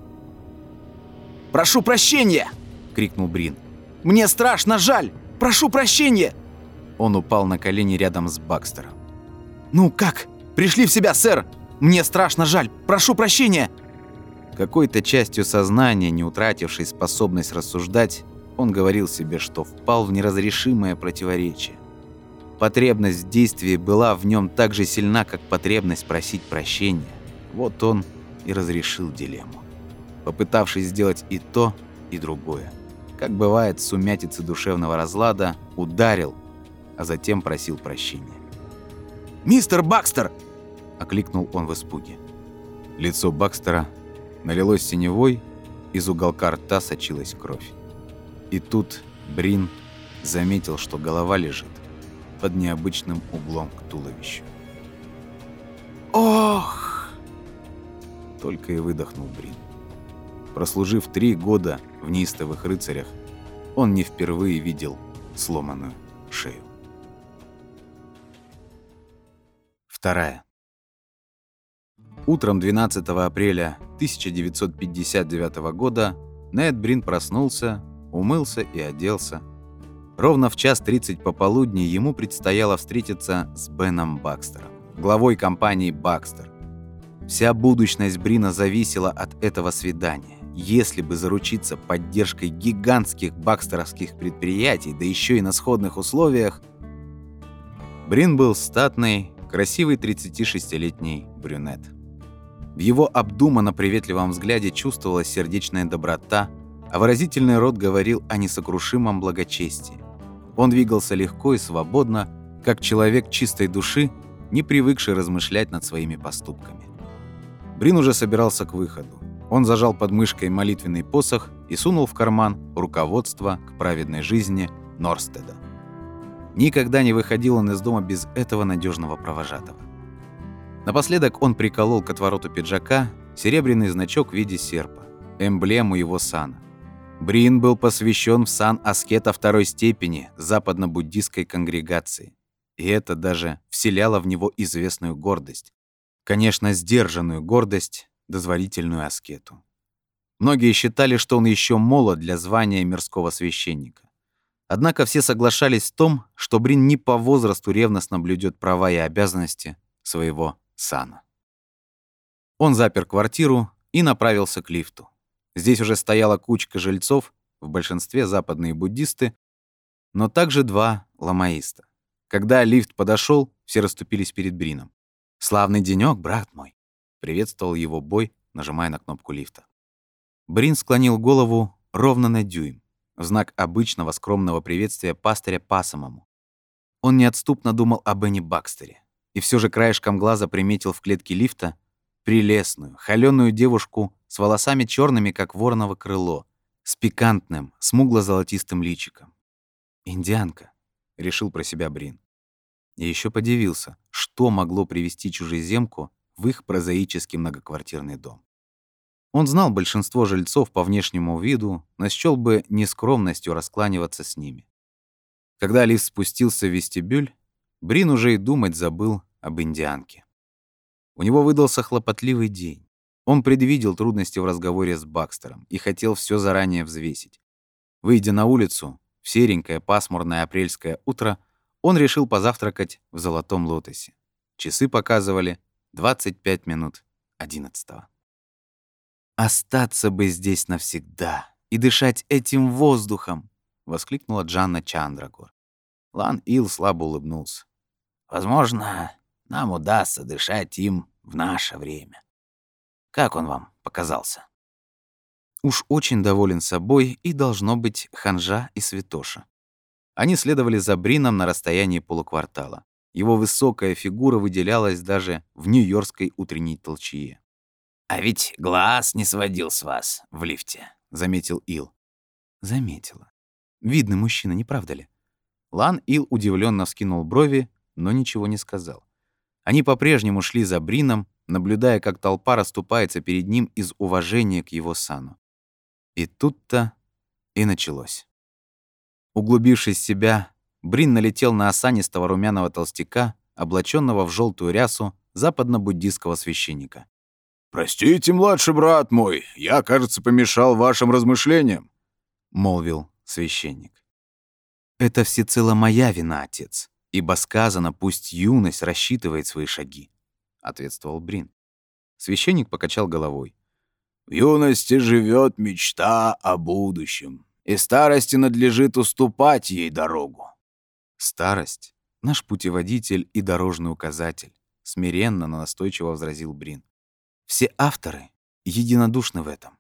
«Прошу прощения!» — крикнул Брин. «Мне страшно жаль! Прошу прощения!» Он упал на колени рядом с Бакстером. «Ну как? Пришли в себя, сэр! Мне страшно жаль! Прошу прощения!» Какой-то частью сознания, не утратившей способность рассуждать, он говорил себе, что впал в неразрешимое противоречие. Потребность в действии была в нем так же сильна, как потребность просить прощения. Вот он и разрешил дилемму, попытавшись сделать и то, и другое. Как бывает в сумятице душевного разлада, ударил, а затем просил прощения. «Мистер Бакстер!» — окликнул он в испуге. Лицо Бакстера налилось синевой, из уголка рта сочилась кровь. И тут Брин заметил, что голова лежит под необычным углом к туловищу. «Ох!» только и выдохнул Брин. Прослужив три года в неистовых рыцарях, он не впервые видел сломанную шею. Вторая. Утром двенадцатого апреля тысяча девятьсот пятьдесят девятого года Нед Брин проснулся, умылся и оделся. Ровно в час тридцать пополудни ему предстояло встретиться с Беном Бакстером, главой компании «Бакстер». Вся будущность Брина зависела от этого свидания. Если бы заручиться поддержкой гигантских бакстеровских предприятий, да еще и на сходных условиях... Брин был статный, красивый тридцатишестилетний брюнет. В его обдуманно приветливом взгляде чувствовалась сердечная доброта, а выразительный рот говорил о несокрушимом благочестии. Он двигался легко и свободно, как человек чистой души, не привыкший размышлять над своими поступками. Брин уже собирался к выходу. Он зажал под мышкой молитвенный посох и сунул в карман руководство к праведной жизни Норстеда. Никогда не выходил он из дома без этого надежного провожатого. Напоследок он приколол к отвороту пиджака серебряный значок в виде серпа, эмблему его сана. Брин был посвящен в сан аскета второй степени западно-буддистской конгрегации, и это даже вселяло в него известную гордость. Конечно, сдержанную гордость, дозволительную аскету. Многие считали, что он еще молод для звания мирского священника. Однако все соглашались в том, что Брин не по возрасту ревностно блюдет права и обязанности своего сана. Он запер квартиру и направился к лифту. Здесь уже стояла кучка жильцов, в большинстве западные буддисты, но также два ламаиста. Когда лифт подошел, все расступились перед Брином. «Славный денёк, брат мой!» — приветствовал его Бой, нажимая на кнопку лифта. Брин склонил голову ровно на дюйм, в знак обычного скромного приветствия пастыря по-самому. Он неотступно думал о Бене Бакстере, и все же краешком глаза приметил в клетке лифта прелестную, холёную девушку с волосами черными, как вороново крыло, с пикантным, смугло-золотистым личиком. «Индианка», — решил про себя Брин. И еще подивился, что могло привести чужеземку в их прозаический многоквартирный дом. Он знал большинство жильцов по внешнему виду, но счёл бы нескромностью раскланиваться с ними. Когда лифт спустился в вестибюль, Брин уже и думать забыл об индианке. У него выдался хлопотливый день. Он предвидел трудности в разговоре с Бакстером и хотел все заранее взвесить. Выйдя на улицу, в серенькое пасмурное апрельское утро, он решил позавтракать в Золотом Лотосе. Часы показывали двадцать пять минут одиннадцатого. «Остаться бы здесь навсегда и дышать этим воздухом!» — воскликнула Джанна Чандрагор. Лан Ил слабо улыбнулся. «Возможно, нам удастся дышать им в наше время. Как он вам показался?» Уж очень доволен собой и, должно быть, ханжа и святоша. Они следовали за Брином на расстоянии полуквартала. Его высокая фигура выделялась даже в нью-йоркской утренней толчее. «А ведь глаз не сводил с вас в лифте», — заметил Ил. Заметила. Видный мужчина, не правда ли? Лан Ил удивленно вскинул брови, но ничего не сказал. Они по-прежнему шли за Брином, наблюдая, как толпа расступается перед ним из уважения к его сану. И тут-то и началось. Углубившись в себя, Брин налетел на осанистого румяного толстяка, облаченного в желтую рясу западно-буддистского священника. «Простите, младший брат мой, я, кажется, помешал вашим размышлениям», — молвил священник. «Это всецело моя вина, отец, ибо сказано, пусть юность рассчитывает свои шаги», — ответствовал Брин. Священник покачал головой. «В юности живет мечта о будущем, и старости надлежит уступать ей дорогу». «Старость — наш путеводитель и дорожный указатель», — смиренно, но настойчиво возразил Брин. «Все авторы единодушны в этом».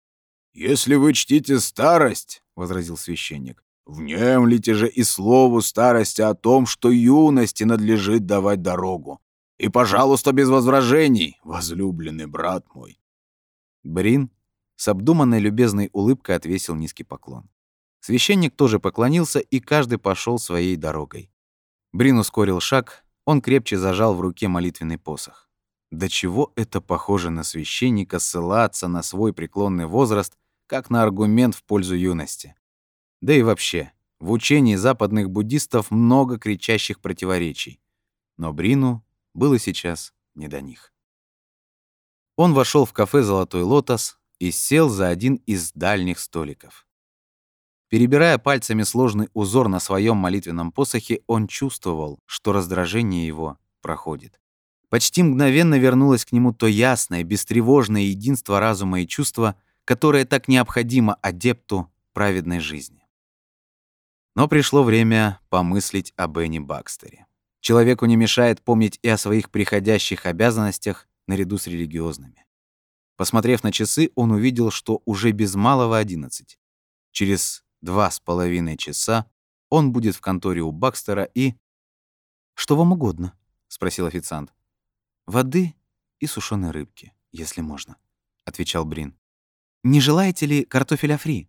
«Если вы чтите старость, — возразил священник, — внемлите же и слову старости о том, что юности надлежит давать дорогу. И, пожалуйста, без возражений, возлюбленный брат мой». Брин с обдуманной любезной улыбкой отвесил низкий поклон. Священник тоже поклонился, и каждый пошел своей дорогой. Брин ускорил шаг, он крепче зажал в руке молитвенный посох. До чего это похоже на священника ссылаться на свой преклонный возраст как на аргумент в пользу юности. Да и вообще, в учении западных буддистов много кричащих противоречий. Но Брину было сейчас не до них. Он вошел в кафе «Золотой лотос» и сел за один из дальних столиков. Перебирая пальцами сложный узор на своем молитвенном посохе, он чувствовал, что раздражение его проходит. Почти мгновенно вернулось к нему то ясное, бестревожное единство разума и чувства, которое так необходимо адепту праведной жизни. Но пришло время помыслить о Бенни Бакстере. Человеку не мешает помнить и о своих приходящих обязанностях наряду с религиозными. Посмотрев на часы, он увидел, что уже без малого одиннадцать. Через два с половиной часа он будет в конторе у Бакстера и... «Что вам угодно?» — спросил официант. «Воды и сушеной рыбки, если можно», — отвечал Брин. «Не желаете ли картофеля фри?»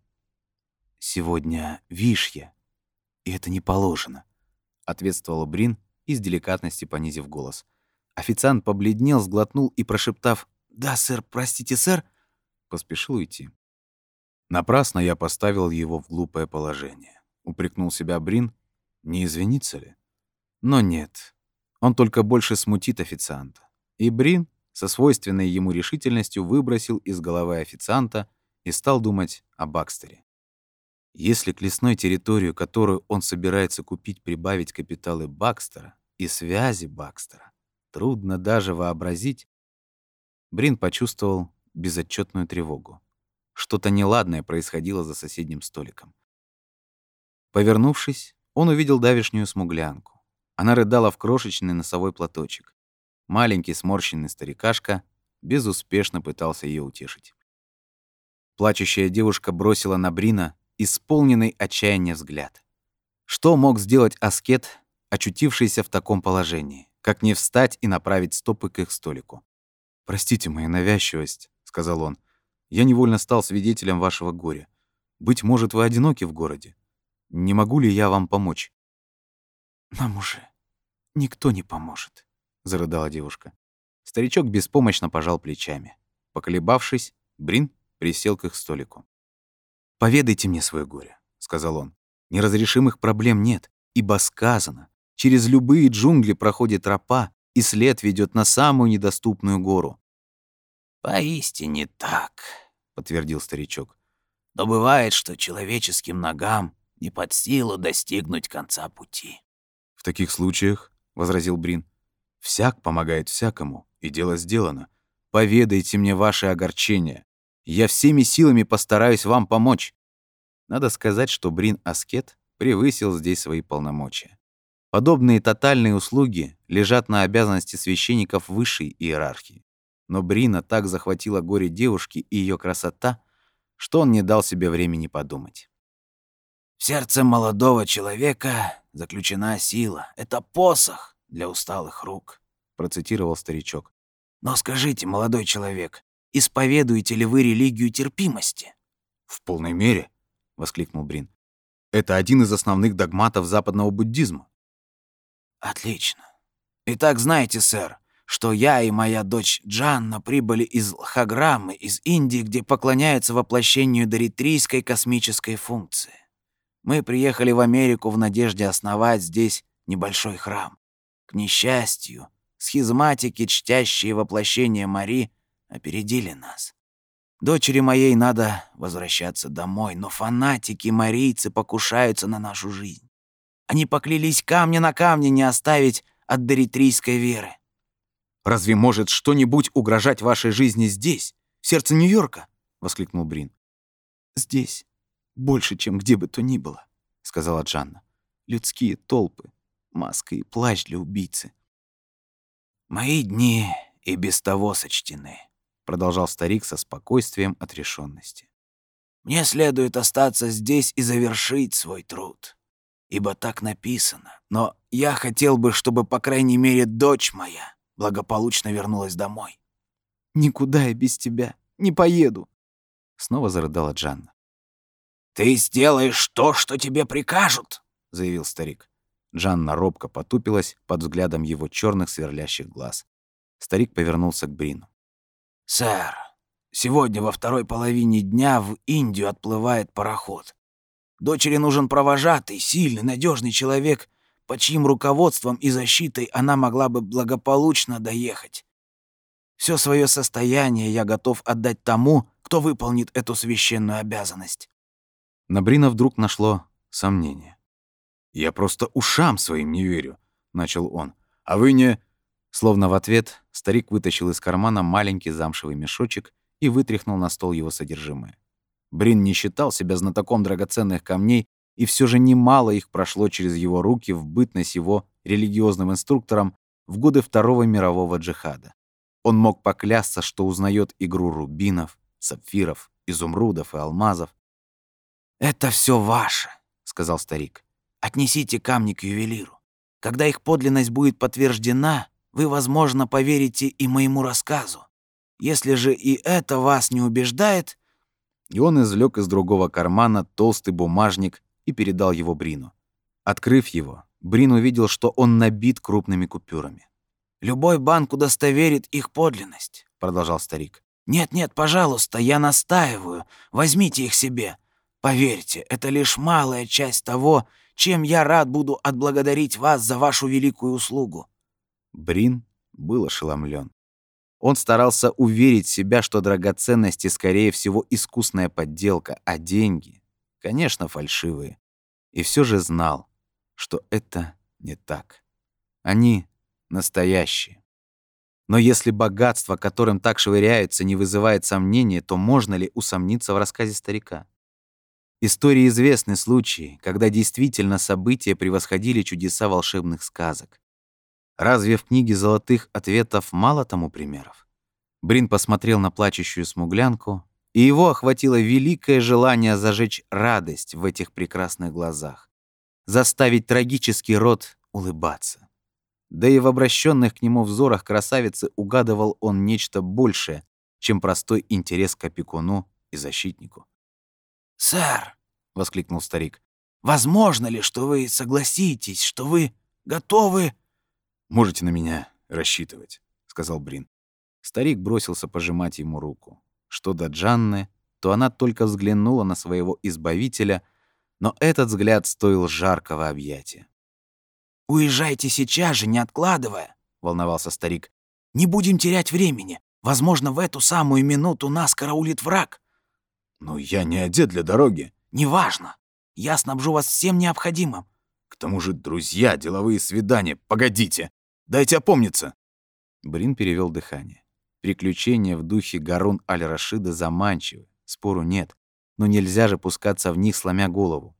«Сегодня вишья, и это не положено», — ответствовал Брин, из деликатности понизив голос. Официант побледнел, сглотнул и, прошептав «Да, сэр, простите, сэр», поспешил уйти. Напрасно я поставил его в глупое положение. Упрекнул себя Брин. Не извиниться ли? Но нет. Он только больше смутит официанта. И Брин со свойственной ему решительностью выбросил из головы официанта и стал думать о Бакстере. Если к лесной территории, которую он собирается купить, прибавить капиталы Бакстера и связи Бакстера, трудно даже вообразить, Брин почувствовал безотчетную тревогу. Что-то неладное происходило за соседним столиком. Повернувшись, он увидел давешнюю смуглянку. Она рыдала в крошечный носовой платочек. Маленький сморщенный старикашка безуспешно пытался ее утешить. Плачущая девушка бросила на Брина исполненный отчаяния взгляд. Что мог сделать аскет, очутившийся в таком положении, как не встать и направить стопы к их столику? «Простите мою навязчивость», — сказал он. «Я невольно стал свидетелем вашего горя. Быть может, вы одиноки в городе. Не могу ли я вам помочь?» «Нам уже никто не поможет», — зарыдала девушка. Старичок беспомощно пожал плечами. Поколебавшись, Брин присел к их столику. «Поведайте мне свое горе», — сказал он. «Неразрешимых проблем нет, ибо сказано, через любые джунгли проходит тропа, и след ведет на самую недоступную гору». «Поистине так», — подтвердил старичок. «Но бывает, что человеческим ногам не под силу достигнуть конца пути». «В таких случаях, — возразил Брин, — всяк помогает всякому, и дело сделано. Поведайте мне ваши огорчения. Я всеми силами постараюсь вам помочь». Надо сказать, что Брин-аскет превысил здесь свои полномочия. Подобные тотальные услуги лежат на обязанности священников высшей иерархии. Но Брина так захватила горе девушки и ее красота, что он не дал себе времени подумать. «В сердце молодого человека заключена сила. Это посох для усталых рук», — процитировал старичок. «Но скажите, молодой человек, исповедуете ли вы религию терпимости?» «В полной мере», — воскликнул Брин. «Это один из основных догматов западного буддизма». «Отлично. Итак, знаете, сэр, что я и моя дочь Джанна прибыли из Лхаграммы, из Индии, где поклоняются воплощению доритрийской космической функции. Мы приехали в Америку в надежде основать здесь небольшой храм. К несчастью, схизматики, чтящие воплощение Мари, опередили нас. Дочери моей надо возвращаться домой, но фанатики-марийцы покушаются на нашу жизнь. Они поклялись камня на камне не оставить от доритрийской веры». «Разве может что-нибудь угрожать вашей жизни здесь, в сердце Нью-Йорка?» — воскликнул Брин. «Здесь больше, чем где бы то ни было», — сказала Джанна. «Людские толпы, маска и плащ для убийцы». «Мои дни и без того сочтены», — продолжал старик со спокойствием отрешенности. «Мне следует остаться здесь и завершить свой труд, ибо так написано. Но я хотел бы, чтобы, по крайней мере, дочь моя благополучно вернулась домой». «Никуда я без тебя не поеду», — снова зарыдала Джанна. «Ты сделаешь то, что тебе прикажут», — заявил старик. Джанна робко потупилась под взглядом его черных сверлящих глаз. Старик повернулся к Брину. «Сэр, сегодня во второй половине дня в Индию отплывает пароход. Дочери нужен провожатый, сильный, надежный человек, под чьим руководством и защитой она могла бы благополучно доехать. Все свое состояние я готов отдать тому, кто выполнит эту священную обязанность». На Брина вдруг нашло сомнение. «Я просто ушам своим не верю», — начал он. «А вы не...» Словно в ответ старик вытащил из кармана маленький замшевый мешочек и вытряхнул на стол его содержимое. Брин не считал себя знатоком драгоценных камней, и все же немало их прошло через его руки в бытность его религиозным инструктором в годы Второго мирового джихада. Он мог поклясться, что узнает игру рубинов, сапфиров, изумрудов и алмазов. «Это все ваше», — сказал старик. «Отнесите камни к ювелиру. Когда их подлинность будет подтверждена, вы, возможно, поверите и моему рассказу. Если же и это вас не убеждает...» И он извлек из другого кармана толстый бумажник и передал его Брину. Открыв его, Брин увидел, что он набит крупными купюрами. «Любой банк удостоверит их подлинность», — продолжал старик. «Нет-нет, пожалуйста, я настаиваю, возьмите их себе. Поверьте, это лишь малая часть того, чем я рад буду отблагодарить вас за вашу великую услугу». Брин был ошеломлен. Он старался уверить себя, что драгоценности, скорее всего, искусная подделка, а деньги, конечно, фальшивые. И все же знал, что это не так. Они настоящие. Но если богатство, которым так швыряются, не вызывает сомнения, то можно ли усомниться в рассказе старика? Истории известны случаи, когда действительно события превосходили чудеса волшебных сказок. Разве в книге золотых ответов мало тому примеров? Брин посмотрел на плачущую смуглянку, и его охватило великое желание зажечь радость в этих прекрасных глазах, заставить трагический рот улыбаться. Да и в обращенных к нему взорах красавицы угадывал он нечто большее, чем простой интерес к опекуну и защитнику. «Сэр», — воскликнул старик, — «возможно ли, что вы согласитесь, что вы готовы...» «Можете на меня рассчитывать», — сказал Брин. Старик бросился пожимать ему руку. Что до Джанны, то она только взглянула на своего избавителя, но этот взгляд стоил жаркого объятия. «Уезжайте сейчас же, не откладывая», — волновался старик. «Не будем терять времени. Возможно, в эту самую минуту нас караулит враг». «Но я не одет для дороги». «Неважно. Я снабжу вас всем необходимым». «К тому же друзья, деловые свидания. Погодите. Дайте опомниться». Брин перевел дыхание. Приключения в духе Гарун аль-Рашида заманчивы, спору нет, но нельзя же пускаться в них, сломя голову.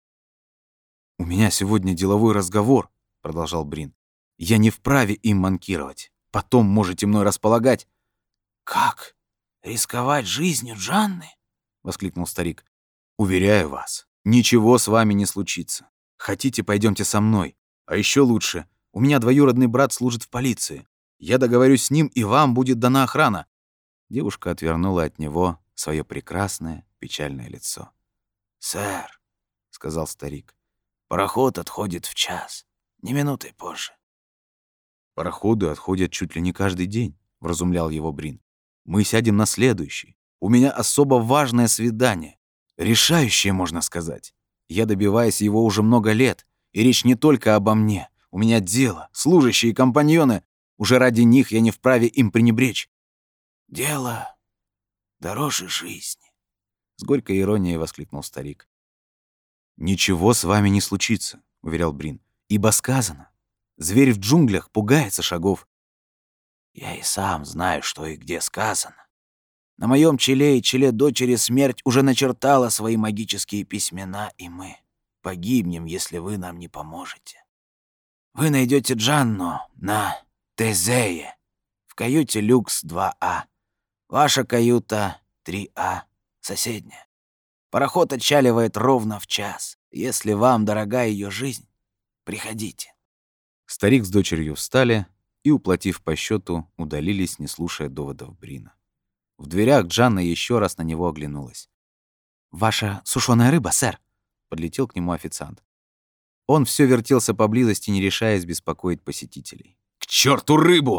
«У меня сегодня деловой разговор», — продолжал Брин. «Я не вправе им манкировать. Потом можете мной располагать». «Как? Рисковать жизнью Джанны?» — воскликнул старик. «Уверяю вас, ничего с вами не случится. Хотите, пойдемте со мной. А еще лучше, у меня двоюродный брат служит в полиции. Я договорюсь с ним, и вам будет дана охрана». Девушка отвернула от него свое прекрасное, печальное лицо. «Сэр», — сказал старик, — «пароход отходит в час, не минутой позже». «Пароходы отходят чуть ли не каждый день», — вразумлял его Брин. «Мы сядем на следующий. У меня особо важное свидание. Решающее, можно сказать. Я добиваюсь его уже много лет, и речь не только обо мне. У меня дело, служащие и компаньоны. Уже ради них я не вправе им пренебречь». «Дело дороже жизни», — с горькой иронией воскликнул старик. «Ничего с вами не случится», — уверял Брин, — «ибо сказано, зверь в джунглях пугается шагов». «Я и сам знаю, что и где сказано. На моем челе и челе дочери смерть уже начертала свои магические письмена, и мы погибнем, если вы нам не поможете. Вы найдете Джанну на Тезее, в каюте люкс два А. Ваша каюта три А, соседняя. Пароход отчаливает ровно в час. Если вам дорога ее жизнь, приходите». Старик с дочерью встали и, уплатив по счету, удалились, не слушая доводов Брина. В дверях Джанна еще раз на него оглянулась. «Ваша сушеная рыба, сэр!» — подлетел к нему официант. Он все вертелся поблизости, не решаясь беспокоить посетителей. «К черту рыбу!» —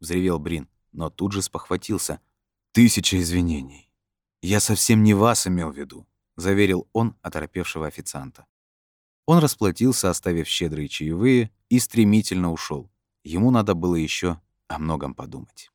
взревел Брин, но тут же спохватился. «Тысяча извинений. Я совсем не вас имел в виду», — заверил он оторопевшего официанта. Он расплатился, оставив щедрые чаевые, и стремительно ушел. Ему надо было еще о многом подумать.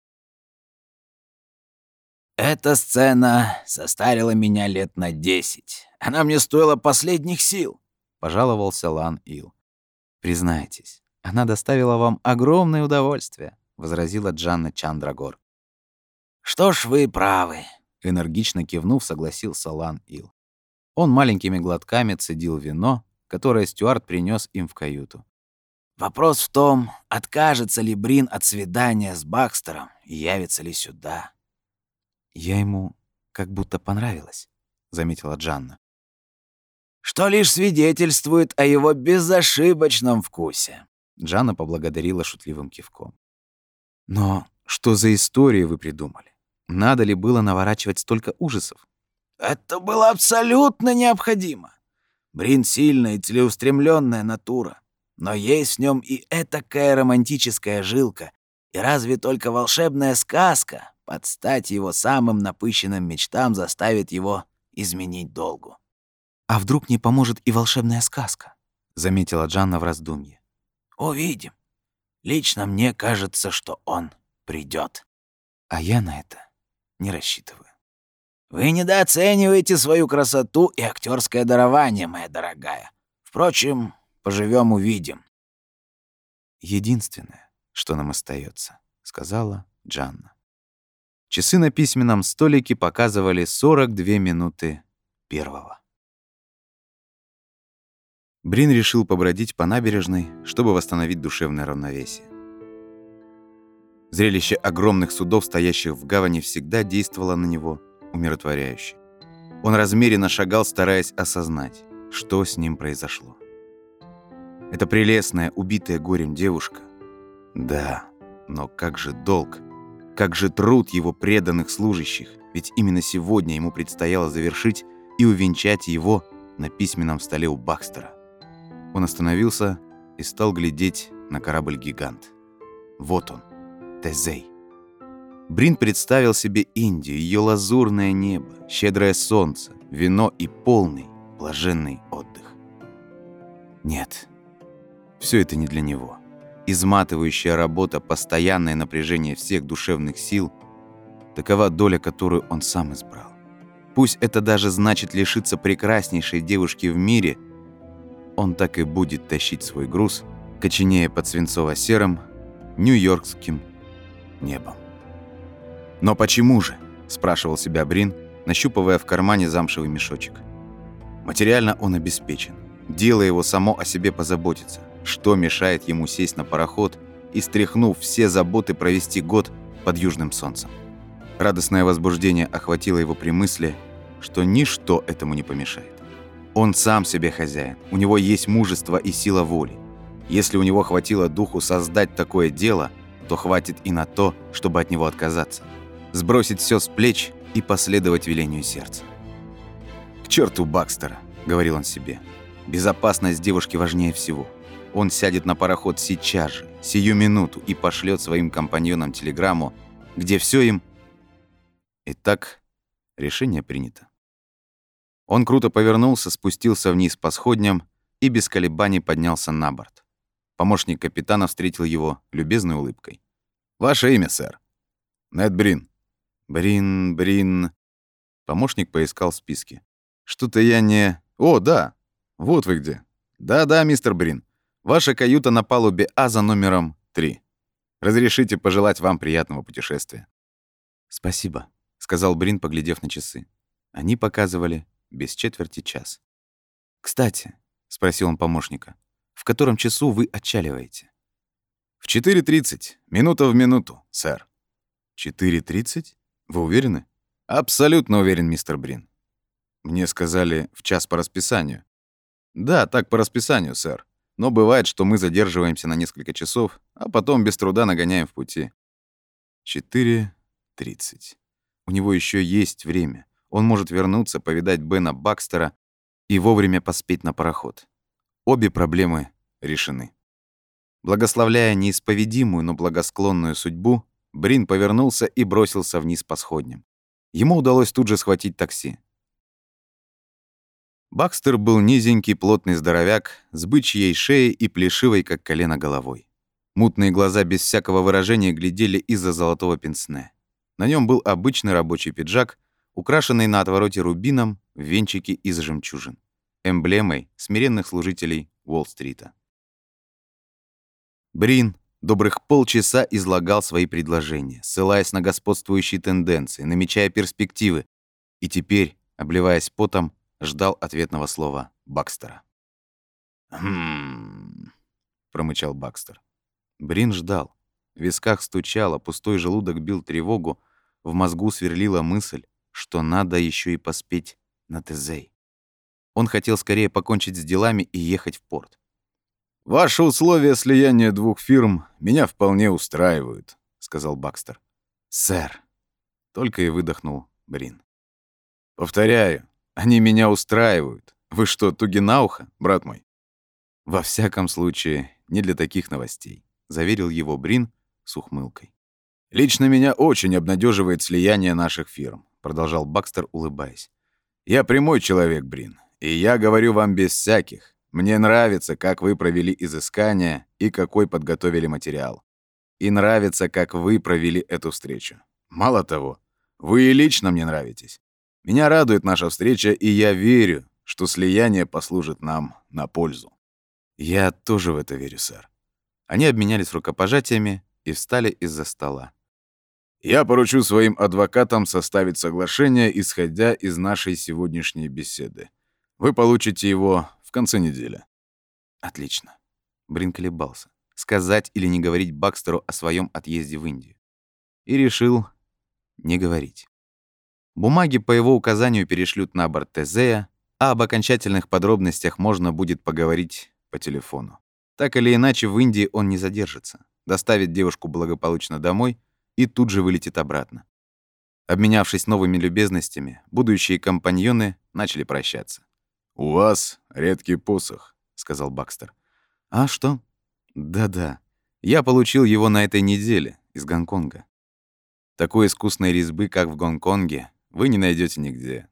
Эта сцена состарила меня лет на десять. Она мне стоила последних сил, — пожаловался Лан Ил. «Признайтесь, она доставила вам огромное удовольствие», — возразила Джанна Чандрагор. Что ж, вы правы. Энергично кивнув, согласился Лан Ил. Он маленькими глотками цедил вино, которое Стюарт принес им в каюту. Вопрос в том, откажется ли Брин от свидания с Бакстером и явится ли сюда. «Я ему как будто понравилась», — заметила Джанна. Что лишь свидетельствует о его безошибочном вкусе. Джанна поблагодарила шутливым кивком. «Но что за истории вы придумали? Надо ли было наворачивать столько ужасов?» Это было абсолютно необходимо. Брин сильная и целеустремленная натура, но есть в нем и этакая романтическая жилка, и разве только волшебная сказка под стать его самым напыщенным мечтам заставит его изменить долгу. «А вдруг не поможет и волшебная сказка?» — заметила Джанна в раздумье. Увидим. Лично мне кажется, что он придет. А я на это не рассчитываю. Вы недооцениваете свою красоту и актерское дарование, моя дорогая. Впрочем, поживем увидим. Единственное, что нам остается, сказала Джанна. Часы на письменном столике показывали сорок две минуты первого. Брин решил побродить по набережной, чтобы восстановить душевное равновесие. Зрелище огромных судов, стоящих в гавани, всегда действовало на него умиротворяюще. Он размеренно шагал, стараясь осознать, что с ним произошло. Эта прелестная, убитая горем девушка. Да, но как же долг, как же труд его преданных служащих, ведь именно сегодня ему предстояло завершить и увенчать его на письменном столе у Бакстера. Он остановился и стал глядеть на корабль-гигант. Вот он, Тезей. Брин представил себе Индию, ее лазурное небо, щедрое солнце, вино и полный, блаженный отдых. Нет, все это не для него. Изматывающая работа, постоянное напряжение всех душевных сил — такова доля, которую он сам избрал. Пусть это даже значит лишиться прекраснейшей девушки в мире, он так и будет тащить свой груз, коченея под свинцово-серым нью-йоркским небом. «Но почему же?» — спрашивал себя Брин, нащупывая в кармане замшевый мешочек. Материально он обеспечен. Дело его само о себе позаботится. Что мешает ему сесть на пароход и, стряхнув все заботы, провести год под южным солнцем? Радостное возбуждение охватило его при мысли, что ничто этому не помешает. Он сам себе хозяин, у него есть мужество и сила воли. Если у него хватило духу создать такое дело, то хватит и на то, чтобы от него отказаться. Сбросить все с плеч и последовать велению сердца. «К черту Бакстера», — говорил он себе. «Безопасность девушки важнее всего. Он сядет на пароход сейчас же, сию минуту, и пошлет своим компаньонам телеграмму, где все им...» Итак, решение принято. Он круто повернулся, спустился вниз по сходням и без колебаний поднялся на борт. Помощник капитана встретил его любезной улыбкой. «Ваше имя, сэр?» «Нед Брин». «Брин, Брин...» Помощник поискал в списке. «Что-то я не... О, да! Вот вы где. Да-да, мистер Брин. Ваша каюта на палубе А за номером три. Разрешите пожелать вам приятного путешествия». «Спасибо», — сказал Брин, поглядев на часы. Они показывали без четверти час. «Кстати», — спросил он помощника, — «в котором часу вы отчаливаете?» «В четыре тридцать. Минута в минуту, сэр». «Четыре тридцать? Вы уверены?» «Абсолютно уверен, мистер Брин». «Мне сказали, в час по расписанию». «Да, так по расписанию, сэр. Но бывает, что мы задерживаемся на несколько часов, а потом без труда нагоняем в пути». Четыре тридцать. У него еще есть время. Он может вернуться, повидать Бена Бакстера и вовремя поспеть на пароход. Обе проблемы решены. Благословляя неисповедимую, но благосклонную судьбу, Брин повернулся и бросился вниз по сходням. Ему удалось тут же схватить такси. Бакстер был низенький, плотный здоровяк с бычьей шеей и плешивой, как колено, головой. Мутные глаза без всякого выражения глядели из-за золотого пенсне. На нем был обычный рабочий пиджак, украшенный на отвороте рубином в венчике из жемчужин, эмблемой смиренных служителей Уолл-стрита. Брин добрых полчаса излагал свои предложения, ссылаясь на господствующие тенденции, намечая перспективы, и теперь, обливаясь потом, ждал ответного слова Бакстера. «Хм...» — промычал Бакстер. Брин ждал. В висках стучало, пустой желудок бил тревогу, в мозгу сверлила мысль, что надо еще и поспеть на Тезей. Он хотел скорее покончить с делами и ехать в порт. «Ваши условия слияния двух фирм меня вполне устраивают», — сказал Бакстер. «Сэр», — только и выдохнул Брин. «Повторяю, они меня устраивают. Вы что, туги на ухо, брат мой?» «Во всяком случае, не для таких новостей», — заверил его Брин с ухмылкой. «Лично меня очень обнадеживает слияние наших фирм», — продолжал Бакстер, улыбаясь. «Я прямой человек, Брин, и я говорю вам без всяких. Мне нравится, как вы провели изыскания и какой подготовили материал. И нравится, как вы провели эту встречу. Мало того, вы и лично мне нравитесь. Меня радует наша встреча, и я верю, что слияние послужит нам на пользу». «Я тоже в это верю, сэр». Они обменялись рукопожатиями и встали из-за стола. «Я поручу своим адвокатам составить соглашение, исходя из нашей сегодняшней беседы. Вы получите его в конце недели». «Отлично». Брин колебался, сказать или не говорить Бакстеру о своем отъезде в Индию. И решил не говорить. Бумаги по его указанию перешлют на борт Тезея, а об окончательных подробностях можно будет поговорить по телефону. Так или иначе, в Индии он не задержится, доставит девушку благополучно домой и тут же вылетит обратно. Обменявшись новыми любезностями, будущие компаньоны начали прощаться. «У вас редкий посох», — сказал Бакстер. «А что?» «Да-да. Я получил его на этой неделе из Гонконга. Такой искусной резьбы, как в Гонконге, вы не найдете нигде».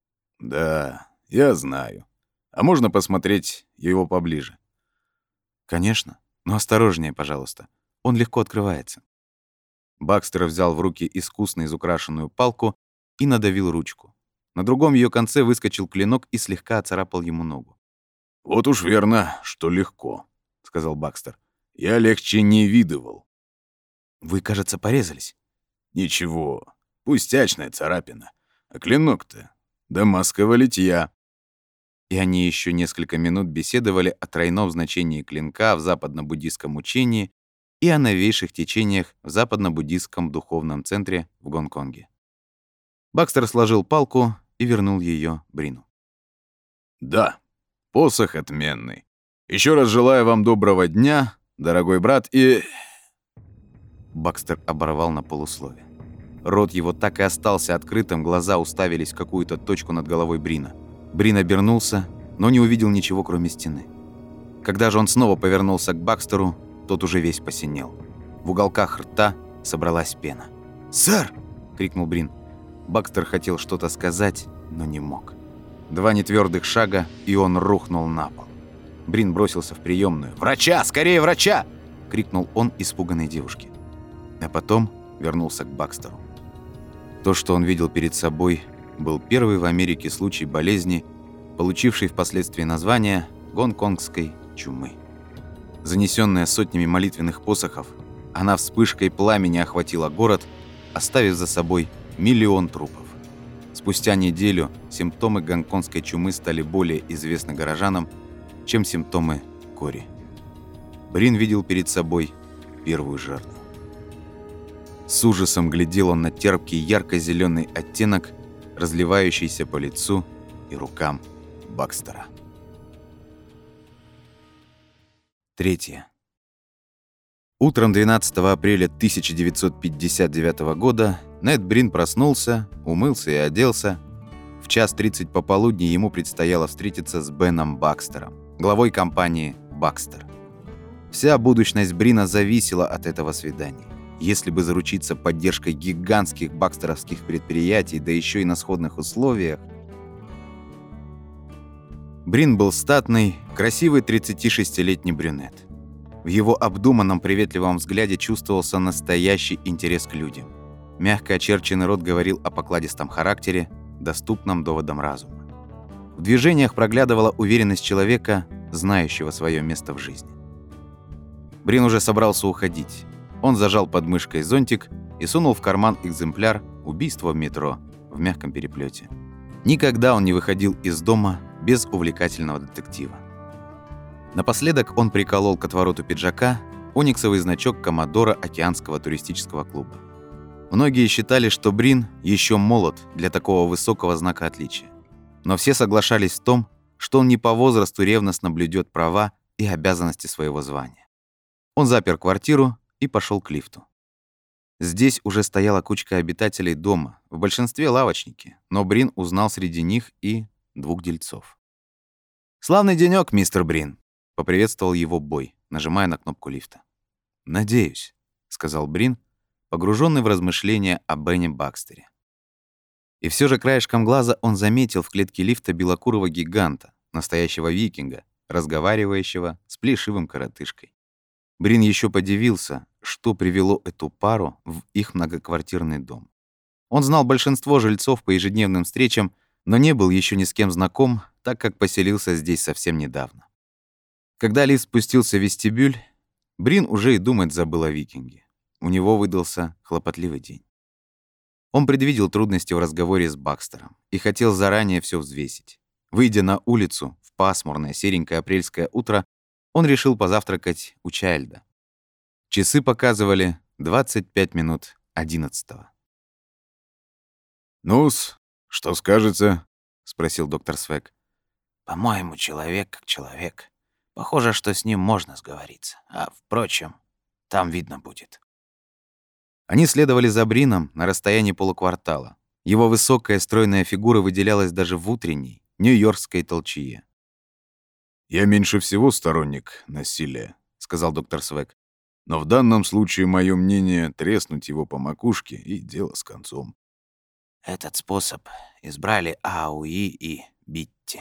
«Да, я знаю. А можно посмотреть его поближе?» «Конечно. Но осторожнее, пожалуйста. Он легко открывается». Бакстер взял в руки искусно изукрашенную палку и надавил ручку. На другом ее конце выскочил клинок и слегка оцарапал ему ногу. «Вот уж верно, что легко», — сказал Бакстер. «Я легче не видывал». «Вы, кажется, порезались». «Ничего, пустячная царапина. А клинок-то дамасского литья». И они еще несколько минут беседовали о тройном значении клинка в западно-буддийском учении и о новейших течениях в западно-буддийском духовном центре в Гонконге. Бакстер сложил палку и вернул ее Брину. «Да, посох отменный. Еще раз желаю вам доброго дня, дорогой брат, и...» Бакстер оборвал на полуслове. Рот его так и остался открытым, глаза уставились в какую-то точку над головой Брина. Брин обернулся, но не увидел ничего, кроме стены. Когда же он снова повернулся к Бакстеру, тот уже весь посинел. В уголках рта собралась пена. «Сэр!» — крикнул Брин. Бакстер хотел что-то сказать, но не мог. Два нетвердых шага, и он рухнул на пол. Брин бросился в приемную. «Врача! Скорее врача!» — крикнул он испуганной девушке. А потом вернулся к Бакстеру. То, что он видел перед собой, был первый в Америке случай болезни, получивший впоследствии название гонконгской чумы. Занесенная сотнями молитвенных посохов, она вспышкой пламени охватила город, оставив за собой миллион трупов. Спустя неделю симптомы гонконгской чумы стали более известны горожанам, чем симптомы кори. Брин видел перед собой первую жертву. С ужасом глядел он на терпкий ярко-зеленый оттенок, разливающийся по лицу и рукам Бакстера. Третье. Утром двенадцатого апреля тысяча девятьсот пятьдесят девятого года Нед Брин проснулся, умылся и оделся. В час тридцать пополудни ему предстояло встретиться с Беном Бакстером, главой компании «Бакстер». Вся будущность Брина зависела от этого свидания. Если бы заручиться поддержкой гигантских бакстеровских предприятий, да еще и на сходных условиях... Брин был статный, красивый тридцатишестилетний брюнет. В его обдуманном приветливом взгляде чувствовался настоящий интерес к людям. Мягко очерченный рот говорил о покладистом характере, доступном доводам разума. В движениях проглядывала уверенность человека, знающего свое место в жизни. Брин уже собрался уходить. Он зажал под мышкой зонтик и сунул в карман экземпляр «Убийство в метро» в мягком переплете. Никогда он не выходил из дома без увлекательного детектива. Напоследок он приколол к отвороту пиджака ониксовый значок Коммодора Океанского туристического клуба. Многие считали, что Брин еще молод для такого высокого знака отличия. Но все соглашались в том, что он не по возрасту ревностно блюдет права и обязанности своего звания. Он запер квартиру и пошел к лифту. Здесь уже стояла кучка обитателей дома, в большинстве лавочники, но Брин узнал среди них и двух дельцов. «Славный денёк, мистер Брин», — поприветствовал его Бой, нажимая на кнопку лифта. «Надеюсь», — сказал Брин, погруженный в размышления о Бене Бакстере. И все же краешком глаза он заметил в клетке лифта белокурого гиганта, настоящего викинга, разговаривающего с плешивым коротышкой. Брин еще подивился, что привело эту пару в их многоквартирный дом. Он знал большинство жильцов по ежедневным встречам, но не был еще ни с кем знаком, так как поселился здесь совсем недавно. Когда лифт спустился в вестибюль, Брин уже и думать забыл о викинге. У него выдался хлопотливый день. Он предвидел трудности в разговоре с Бакстером и хотел заранее все взвесить. Выйдя на улицу в пасмурное серенькое апрельское утро, он решил позавтракать у Чайльда. Часы показывали двадцать пять минут одиннадцатого. «Ну-с, что скажете?» — спросил доктор Свек. По-моему, человек как человек. Похоже, что с ним можно сговориться. А, впрочем, там видно будет». Они следовали за Брином на расстоянии полуквартала. Его высокая стройная фигура выделялась даже в утренней, нью-йоркской толчее. «Я меньше всего сторонник насилия», — сказал доктор Свек. «Но в данном случае мое мнение — треснуть его по макушке, и дело с концом». Этот способ избрали Ауи и Битти.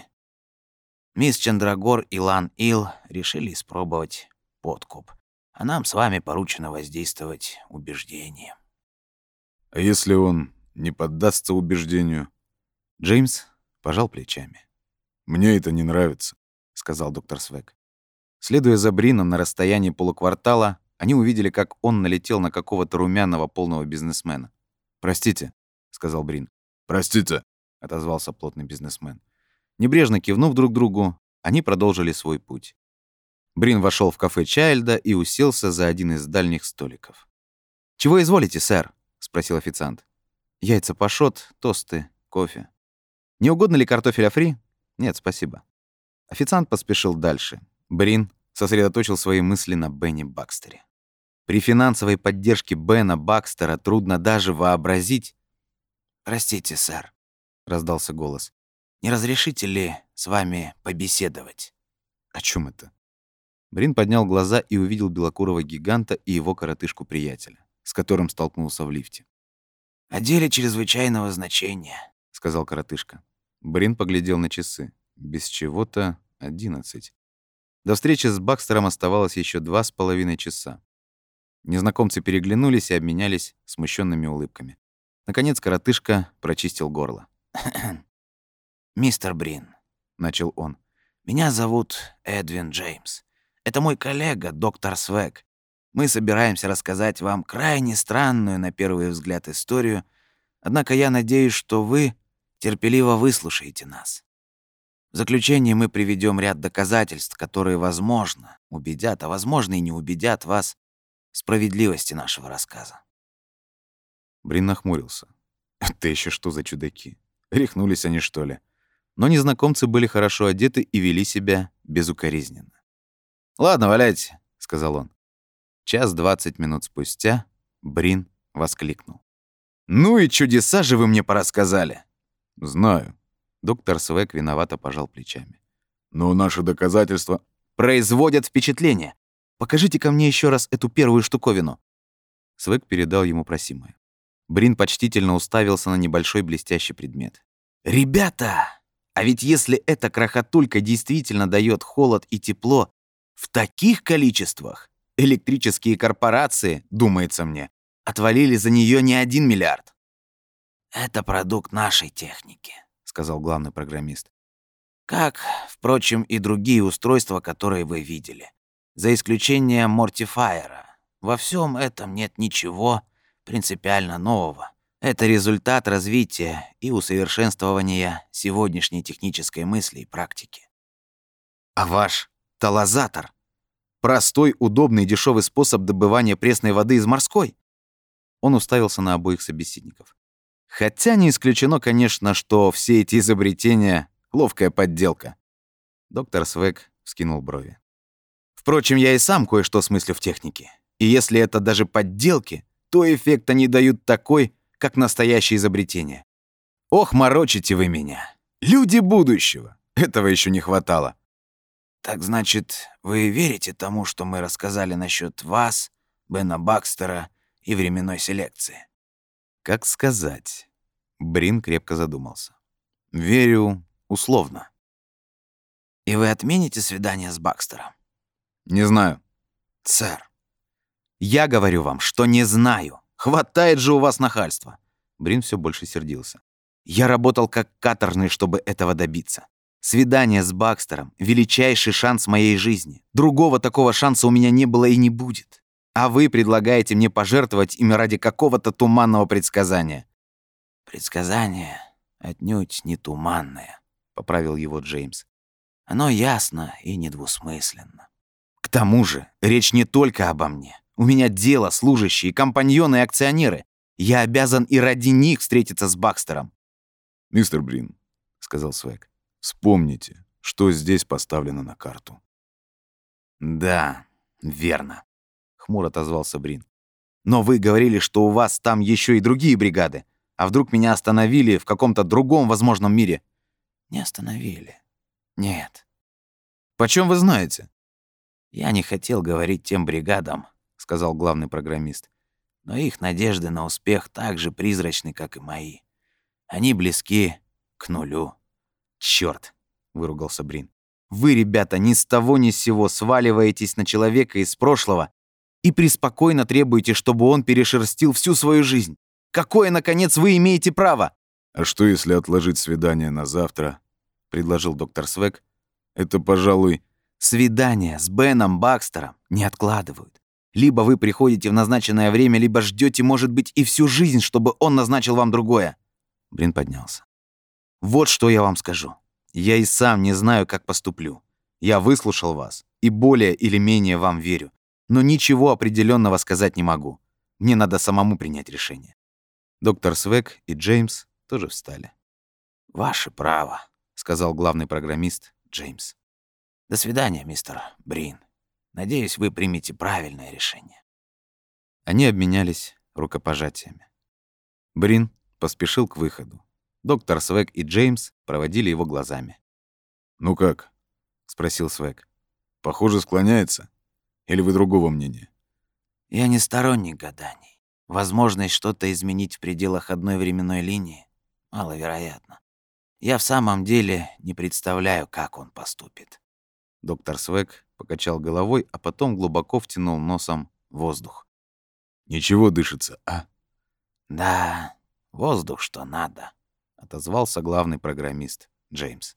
Мисс Чандрагор и Лан Ил решили испробовать подкуп, а нам с вами поручено воздействовать убеждением. «А если он не поддастся убеждению?» Джеймс пожал плечами. «Мне это не нравится», — сказал доктор Свек. Следуя за Брином на расстоянии полуквартала, они увидели, как он налетел на какого-то румяного полного бизнесмена. «Простите», — сказал Брин. «Простите», — отозвался плотный бизнесмен. Небрежно кивнув друг другу, они продолжили свой путь. Брин вошел в кафе Чайльда и уселся за один из дальних столиков. «Чего изволите, сэр?» — спросил официант. «Яйца пашот, тосты, кофе. Не угодно ли картофеля фри?» «Нет, спасибо». Официант поспешил дальше. Брин сосредоточил свои мысли на Бене Бакстере. При финансовой поддержке Бена Бакстера трудно даже вообразить... «Простите, сэр», — раздался голос. Не разрешите ли с вами побеседовать?» «О чем это?» Брин поднял глаза и увидел белокурого гиганта и его коротышку-приятеля, с которым столкнулся в лифте. «О деле чрезвычайного значения», — сказал коротышка. Брин поглядел на часы. Без чего-то одиннадцать. До встречи с Бакстером оставалось еще два с половиной часа. Незнакомцы переглянулись и обменялись смущенными улыбками. Наконец коротышка прочистил горло. «Мистер Брин», — начал он, — «меня зовут Эдвин Джеймс. Это мой коллега, доктор Свек. Мы собираемся рассказать вам крайне странную, на первый взгляд, историю, однако я надеюсь, что вы терпеливо выслушаете нас. В заключение мы приведем ряд доказательств, которые, возможно, убедят, а возможно и не убедят вас в справедливости нашего рассказа». Брин нахмурился. Это еще что за чудаки? Рехнулись они, что ли? Но незнакомцы были хорошо одеты и вели себя безукоризненно. «Ладно, валяйте», — сказал он. Час двадцать минут спустя Брин воскликнул. «Ну и чудеса же вы мне порассказали!» «Знаю». Доктор Свек виновато пожал плечами. «Но наши доказательства...» «Производят впечатление. покажите-ка мне еще раз эту первую штуковину». Свек передал ему просимое. Брин почтительно уставился на небольшой блестящий предмет. «Ребята, а ведь если эта крохотулька действительно дает холод и тепло в таких количествах, электрические корпорации, думается мне, отвалили за нее не один миллиард». «Это продукт нашей техники», — сказал главный программист. «Как, впрочем, и другие устройства, которые вы видели. За исключением мортифайера. Во всем этом нет ничего принципиально нового. Это результат развития и усовершенствования сегодняшней технической мысли и практики». «А ваш талозатор? Простой, удобный и дешевый способ добывания пресной воды из морской?» Он уставился на обоих собеседников. «Хотя не исключено, конечно, что все эти изобретения — ловкая подделка». Доктор Свек вскинул брови. «Впрочем, я и сам кое-что смыслю в технике. И если это даже подделки, то эффект они дают такой, как настоящее изобретение. Ох, морочите вы меня. Люди будущего. Этого еще не хватало». «Так значит, вы верите тому, что мы рассказали насчет вас, Бена Бакстера и временной селекции?» «Как сказать?» Брин крепко задумался. «Верю условно». «И вы отмените свидание с Бакстером?» «Не знаю». «Сэр». «Я говорю вам, что не знаю. Хватает же у вас нахальства». Брин все больше сердился. «Я работал как каторжный, чтобы этого добиться. Свидание с Бакстером — величайший шанс моей жизни. Другого такого шанса у меня не было и не будет. А вы предлагаете мне пожертвовать ими ради какого-то туманного предсказания». «Предсказание отнюдь не туманное», — поправил его Джеймс. «Оно ясно и недвусмысленно». «К тому же, речь не только обо мне. У меня дело, служащие, компаньоны и акционеры. Я обязан и ради них встретиться с Бакстером». «Мистер Брин», — сказал Свек, — «вспомните, что здесь поставлено на карту». «Да, верно», — хмуро отозвался Брин. «Но вы говорили, что у вас там еще и другие бригады. А вдруг меня остановили в каком-то другом возможном мире?» «Не остановили. Нет». «Почем вы знаете?» «Я не хотел говорить тем бригадам», — сказал главный программист. «Но их надежды на успех так же призрачны, как и мои. Они близки к нулю». «Чёрт!» — выругался Брин. «Вы, ребята, ни с того ни с сего сваливаетесь на человека из прошлого и преспокойно требуете, чтобы он перешерстил всю свою жизнь. Какое, наконец, вы имеете право?» «А что, если отложить свидание на завтра?» — предложил доктор Свек. «Это, пожалуй...» «Свидание с Беном Бакстером не откладывают. Либо вы приходите в назначенное время, либо ждете, может быть, и всю жизнь, чтобы он назначил вам другое». Брин поднялся. «Вот что я вам скажу. Я и сам не знаю, как поступлю. Я выслушал вас и более или менее вам верю, но ничего определенного сказать не могу. Мне надо самому принять решение». Доктор Свек и Джеймс тоже встали. «Ваше право», — сказал главный программист Джеймс. «До свидания, мистер Брин. Надеюсь, вы примете правильное решение». Они обменялись рукопожатиями. Брин поспешил к выходу. Доктор Свек и Джеймс проводили его глазами. «Ну как?» — спросил Свек. «Похоже, склоняется? Или вы другого мнения?» «Я не сторонник гаданий. Возможность что-то изменить в пределах одной временной линии маловероятно. Я в самом деле не представляю, как он поступит». Доктор Свек покачал головой, а потом глубоко втянул носом воздух. «Ничего дышится, а?» «Да, воздух что надо», — отозвался главный программист Джеймс.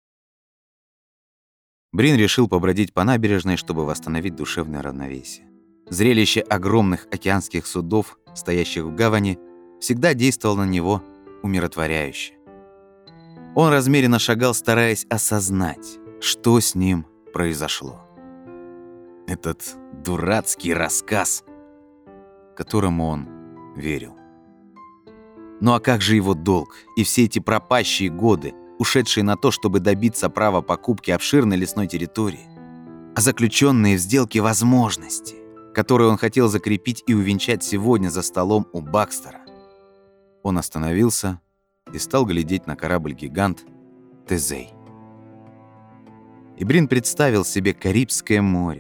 Брин решил побродить по набережной, чтобы восстановить душевное равновесие. Зрелище огромных океанских судов, стоящих в гавани, всегда действовало на него умиротворяюще. Он размеренно шагал, стараясь осознать, что с ним произошло. Этот дурацкий рассказ, которому он верил. Ну а как же его долг и все эти пропащие годы, ушедшие на то, чтобы добиться права покупки обширной лесной территории, а заключенные в сделке возможности, которые он хотел закрепить и увенчать сегодня за столом у Бакстера? Он остановился и стал глядеть на корабль-гигант Тезей. И Брин представил себе Карибское море,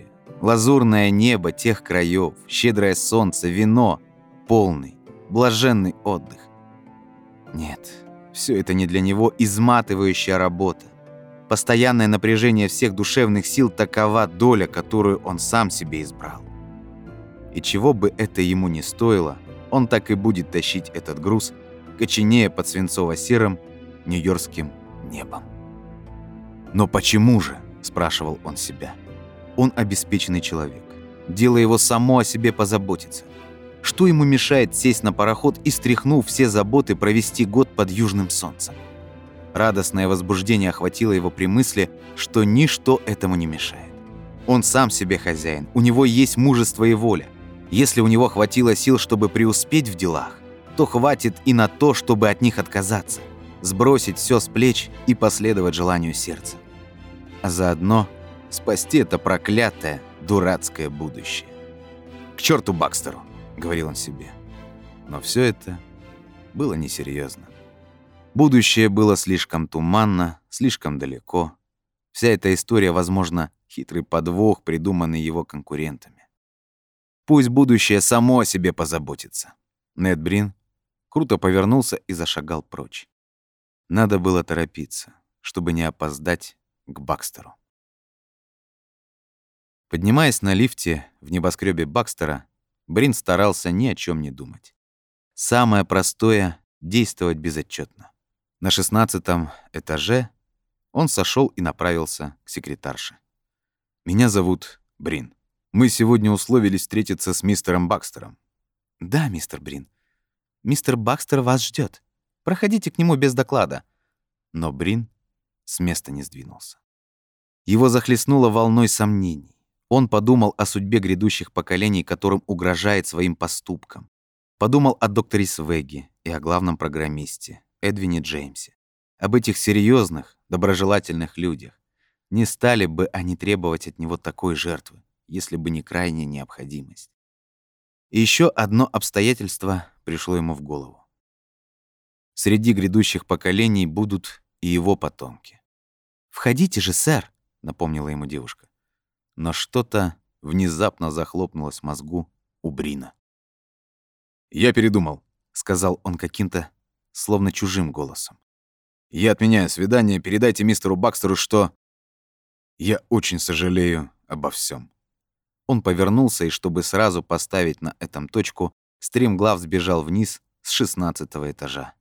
Лазурное небо тех краев, щедрое солнце, вино, полный, блаженный отдых. Нет, все это не для него изматывающая работа. Постоянное напряжение всех душевных сил — такова доля, которую он сам себе избрал. И чего бы это ему ни стоило, он так и будет тащить этот груз, коченея под свинцово-серым нью-йоркским небом. «Но почему же?» — спрашивал он себя. Он обеспеченный человек. Дело его само о себе позаботиться. Что ему мешает сесть на пароход и, стряхнув все заботы, провести год под южным солнцем? Радостное возбуждение охватило его при мысли, что ничто этому не мешает. Он сам себе хозяин, у него есть мужество и воля. Если у него хватило сил, чтобы преуспеть в делах, то хватит и на то, чтобы от них отказаться, сбросить все с плеч и последовать желанию сердца. А заодно спасти это проклятое, дурацкое будущее. «К черту Бакстеру!» — говорил он себе. Но все это было несерьезно. Будущее было слишком туманно, слишком далеко. Вся эта история, возможно, хитрый подвох, придуманный его конкурентами. Пусть будущее само о себе позаботится. Нед Брин круто повернулся и зашагал прочь. Надо было торопиться, чтобы не опоздать к Бакстеру. Поднимаясь на лифте в небоскребе Бакстера, Брин старался ни о чем не думать. Самое простое — действовать безотчетно. На шестнадцатом этаже он сошел и направился к секретарше. «Меня зовут Брин. Мы сегодня условились встретиться с мистером Бакстером». «Да, мистер Брин. Мистер Бакстер вас ждет. Проходите к нему без доклада». Но Брин с места не сдвинулся. Его захлестнуло волной сомнений. Он подумал о судьбе грядущих поколений, которым угрожает своим поступком. Подумал о докторе Свеге и о главном программисте, Эдвине Джеймсе. Об этих серьезных, доброжелательных людях. Не стали бы они требовать от него такой жертвы, если бы не крайняя необходимость. И еще одно обстоятельство пришло ему в голову. Среди грядущих поколений будут и его потомки. «Входите же, сэр», — напомнила ему девушка. Но что-то внезапно захлопнулось в мозгу у Брина. «Я передумал», — сказал он каким-то словно чужим голосом. «Я отменяю свидание, передайте мистеру Бакстеру, что... Я очень сожалею обо всем». Он повернулся и, чтобы сразу поставить на этом точку, стремглав сбежал вниз с шестнадцатого этажа.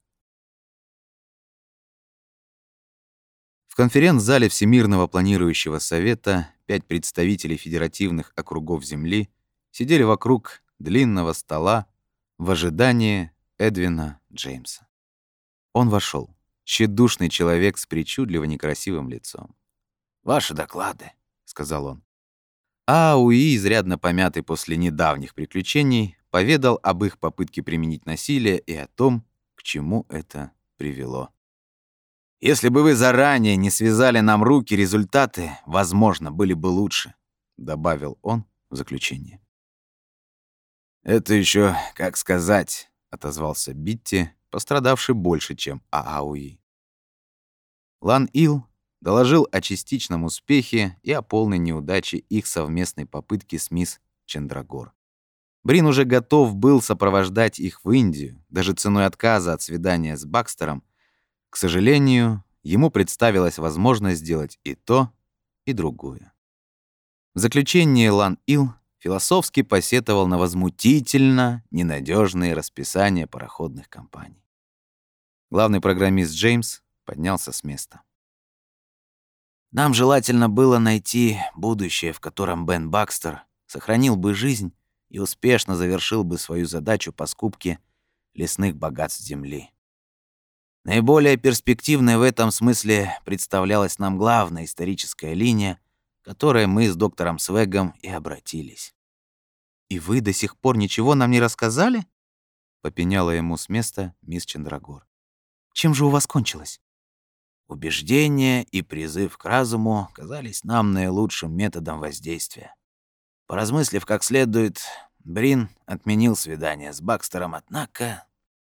В конференц-зале Всемирного планирующего совета пять представителей федеративных округов Земли сидели вокруг длинного стола в ожидании Эдвина Джеймса. Он вошел, тщедушный человек с причудливо некрасивым лицом. «Ваши доклады», — сказал он. А Ауи, изрядно помятый после недавних приключений, поведал об их попытке применить насилие и о том, к чему это привело. «Если бы вы заранее не связали нам руки, результаты, возможно, были бы лучше», — добавил он в заключение. «Это еще как сказать», — отозвался Битти, пострадавший больше, чем Аауи. Лан Ил доложил о частичном успехе и о полной неудаче их совместной попытки с мисс Чендрагор. Брин уже готов был сопровождать их в Индию, даже ценой отказа от свидания с Бакстером. К сожалению, ему представилась возможность сделать и то, и другое. В заключение Лан Ил философски посетовал на возмутительно ненадежные расписания пароходных компаний. Главный программист Джеймс поднялся с места. «Нам желательно было найти будущее, в котором Бен Бакстер сохранил бы жизнь и успешно завершил бы свою задачу по скупке лесных богатств Земли. Наиболее перспективной в этом смысле представлялась нам главная историческая линия, к которой мы с доктором Свегом и обратились». «И вы до сих пор ничего нам не рассказали?» — попеняла ему с места мисс Чендрагор. «Чем же у вас кончилось?» Убеждение и призыв к разуму казались нам наилучшим методом воздействия. Поразмыслив как следует, Брин отменил свидание с Бакстером, однако...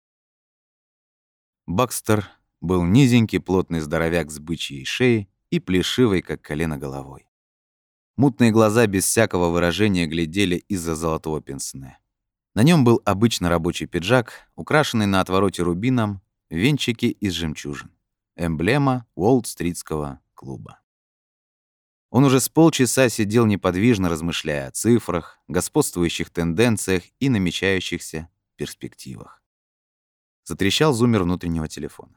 Бакстер был низенький, плотный здоровяк с бычьей шеей и плешивой, как колено, головой. Мутные глаза без всякого выражения глядели из-за золотого пенсне. На нем был обычно рабочий пиджак, украшенный на отвороте рубином, венчики из жемчужин. Эмблема Уолл-стритского клуба. Он уже с полчаса сидел неподвижно, размышляя о цифрах, господствующих тенденциях и намечающихся перспективах. Затрещал зуммер внутреннего телефона.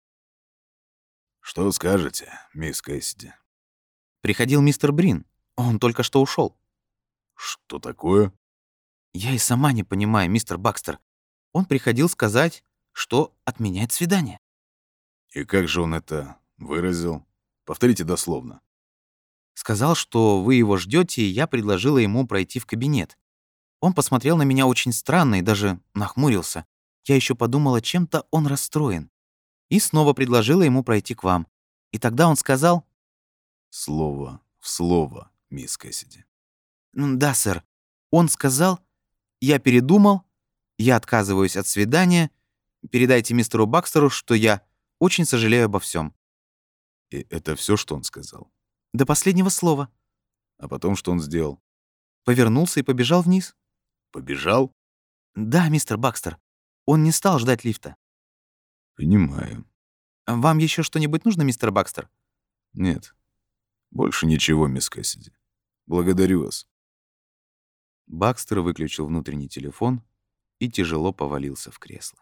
«Что скажете, мисс Кэссиди?» Приходил мистер Брин. Он только что ушел. «Что такое?» Я и сама не понимаю, мистер Бакстер. Он приходил сказать, что отменяет свидание. «И как же он это выразил? Повторите дословно». Сказал, что вы его ждете, и я предложила ему пройти в кабинет. Он посмотрел на меня очень странно и даже нахмурился. Я еще подумала, чем-то он расстроен. И снова предложила ему пройти к вам. И тогда он сказал... Слово в слово, мисс Кэссиди. Да, сэр. Он сказал, я передумал, я отказываюсь от свидания, передайте мистеру Бакстеру, что я очень сожалею обо всем. И это все, что он сказал? До последнего слова. А потом что он сделал? Повернулся и побежал вниз. Побежал? Да, мистер Бакстер. Он не стал ждать лифта. Понимаю. Вам еще что-нибудь нужно, мистер Бакстер? Нет. Больше ничего, мисс Кэссиди. Благодарю вас. Бакстер выключил внутренний телефон и тяжело повалился в кресло.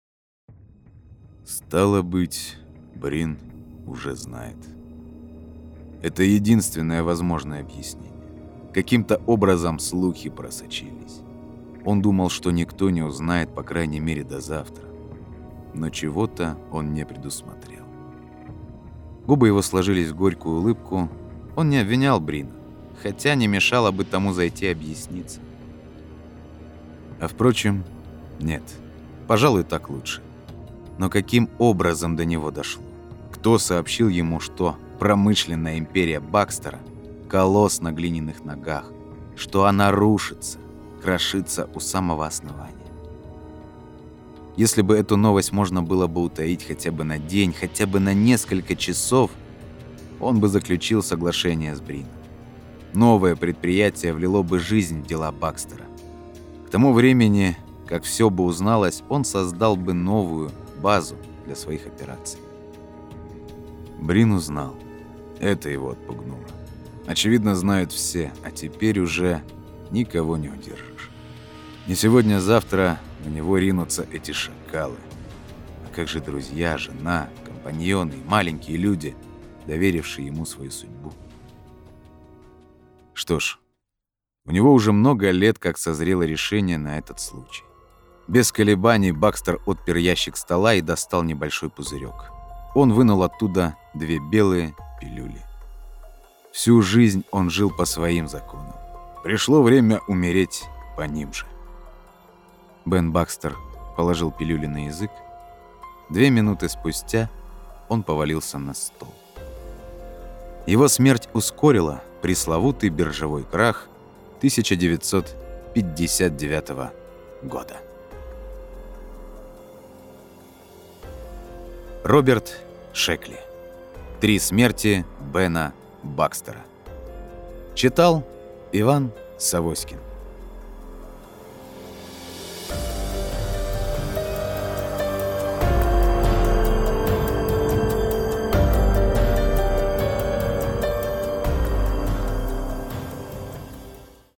Стало быть, Брин уже знает. Это единственное возможное объяснение. Каким-то образом слухи просочились. Он думал, что никто не узнает, по крайней мере, до завтра. Но чего-то он не предусмотрел. Губы его сложились в горькую улыбку. Он не обвинял Брина, хотя не мешало бы тому зайти объясниться. А впрочем, нет, пожалуй, так лучше. Но каким образом до него дошло? Кто сообщил ему, что промышленная империя Бакстера — колосс на глиняных ногах, что она рушится, крошится у самого основания? Если бы эту новость можно было бы утаить хотя бы на день, хотя бы на несколько часов, он бы заключил соглашение с Брином. Новое предприятие влило бы жизнь в дела Бакстера. К тому времени, как все бы узналось, он создал бы новую базу для своих операций. Брин узнал. Это его отпугнуло. Очевидно, знают все, а теперь уже никого не удержишь. Не сегодня-завтра на него ринутся эти шакалы. А как же друзья, жена, компаньоны, маленькие люди, доверившие ему свою судьбу? Что ж, у него уже много лет как созрело решение на этот случай. Без колебаний Бакстер отпер ящик стола и достал небольшой пузырек. Он вынул оттуда две белые пилюли. Всю жизнь он жил по своим законам. Пришло время умереть по ним же. Бен Бакстер положил пилюли на язык. Две минуты спустя он повалился на стол. Его смерть ускорила пресловутый биржевой крах тысяча девятьсот пятьдесят девятого года. Роберт Шекли. Три смерти Бена Бакстера. Читал Иван Савоськин.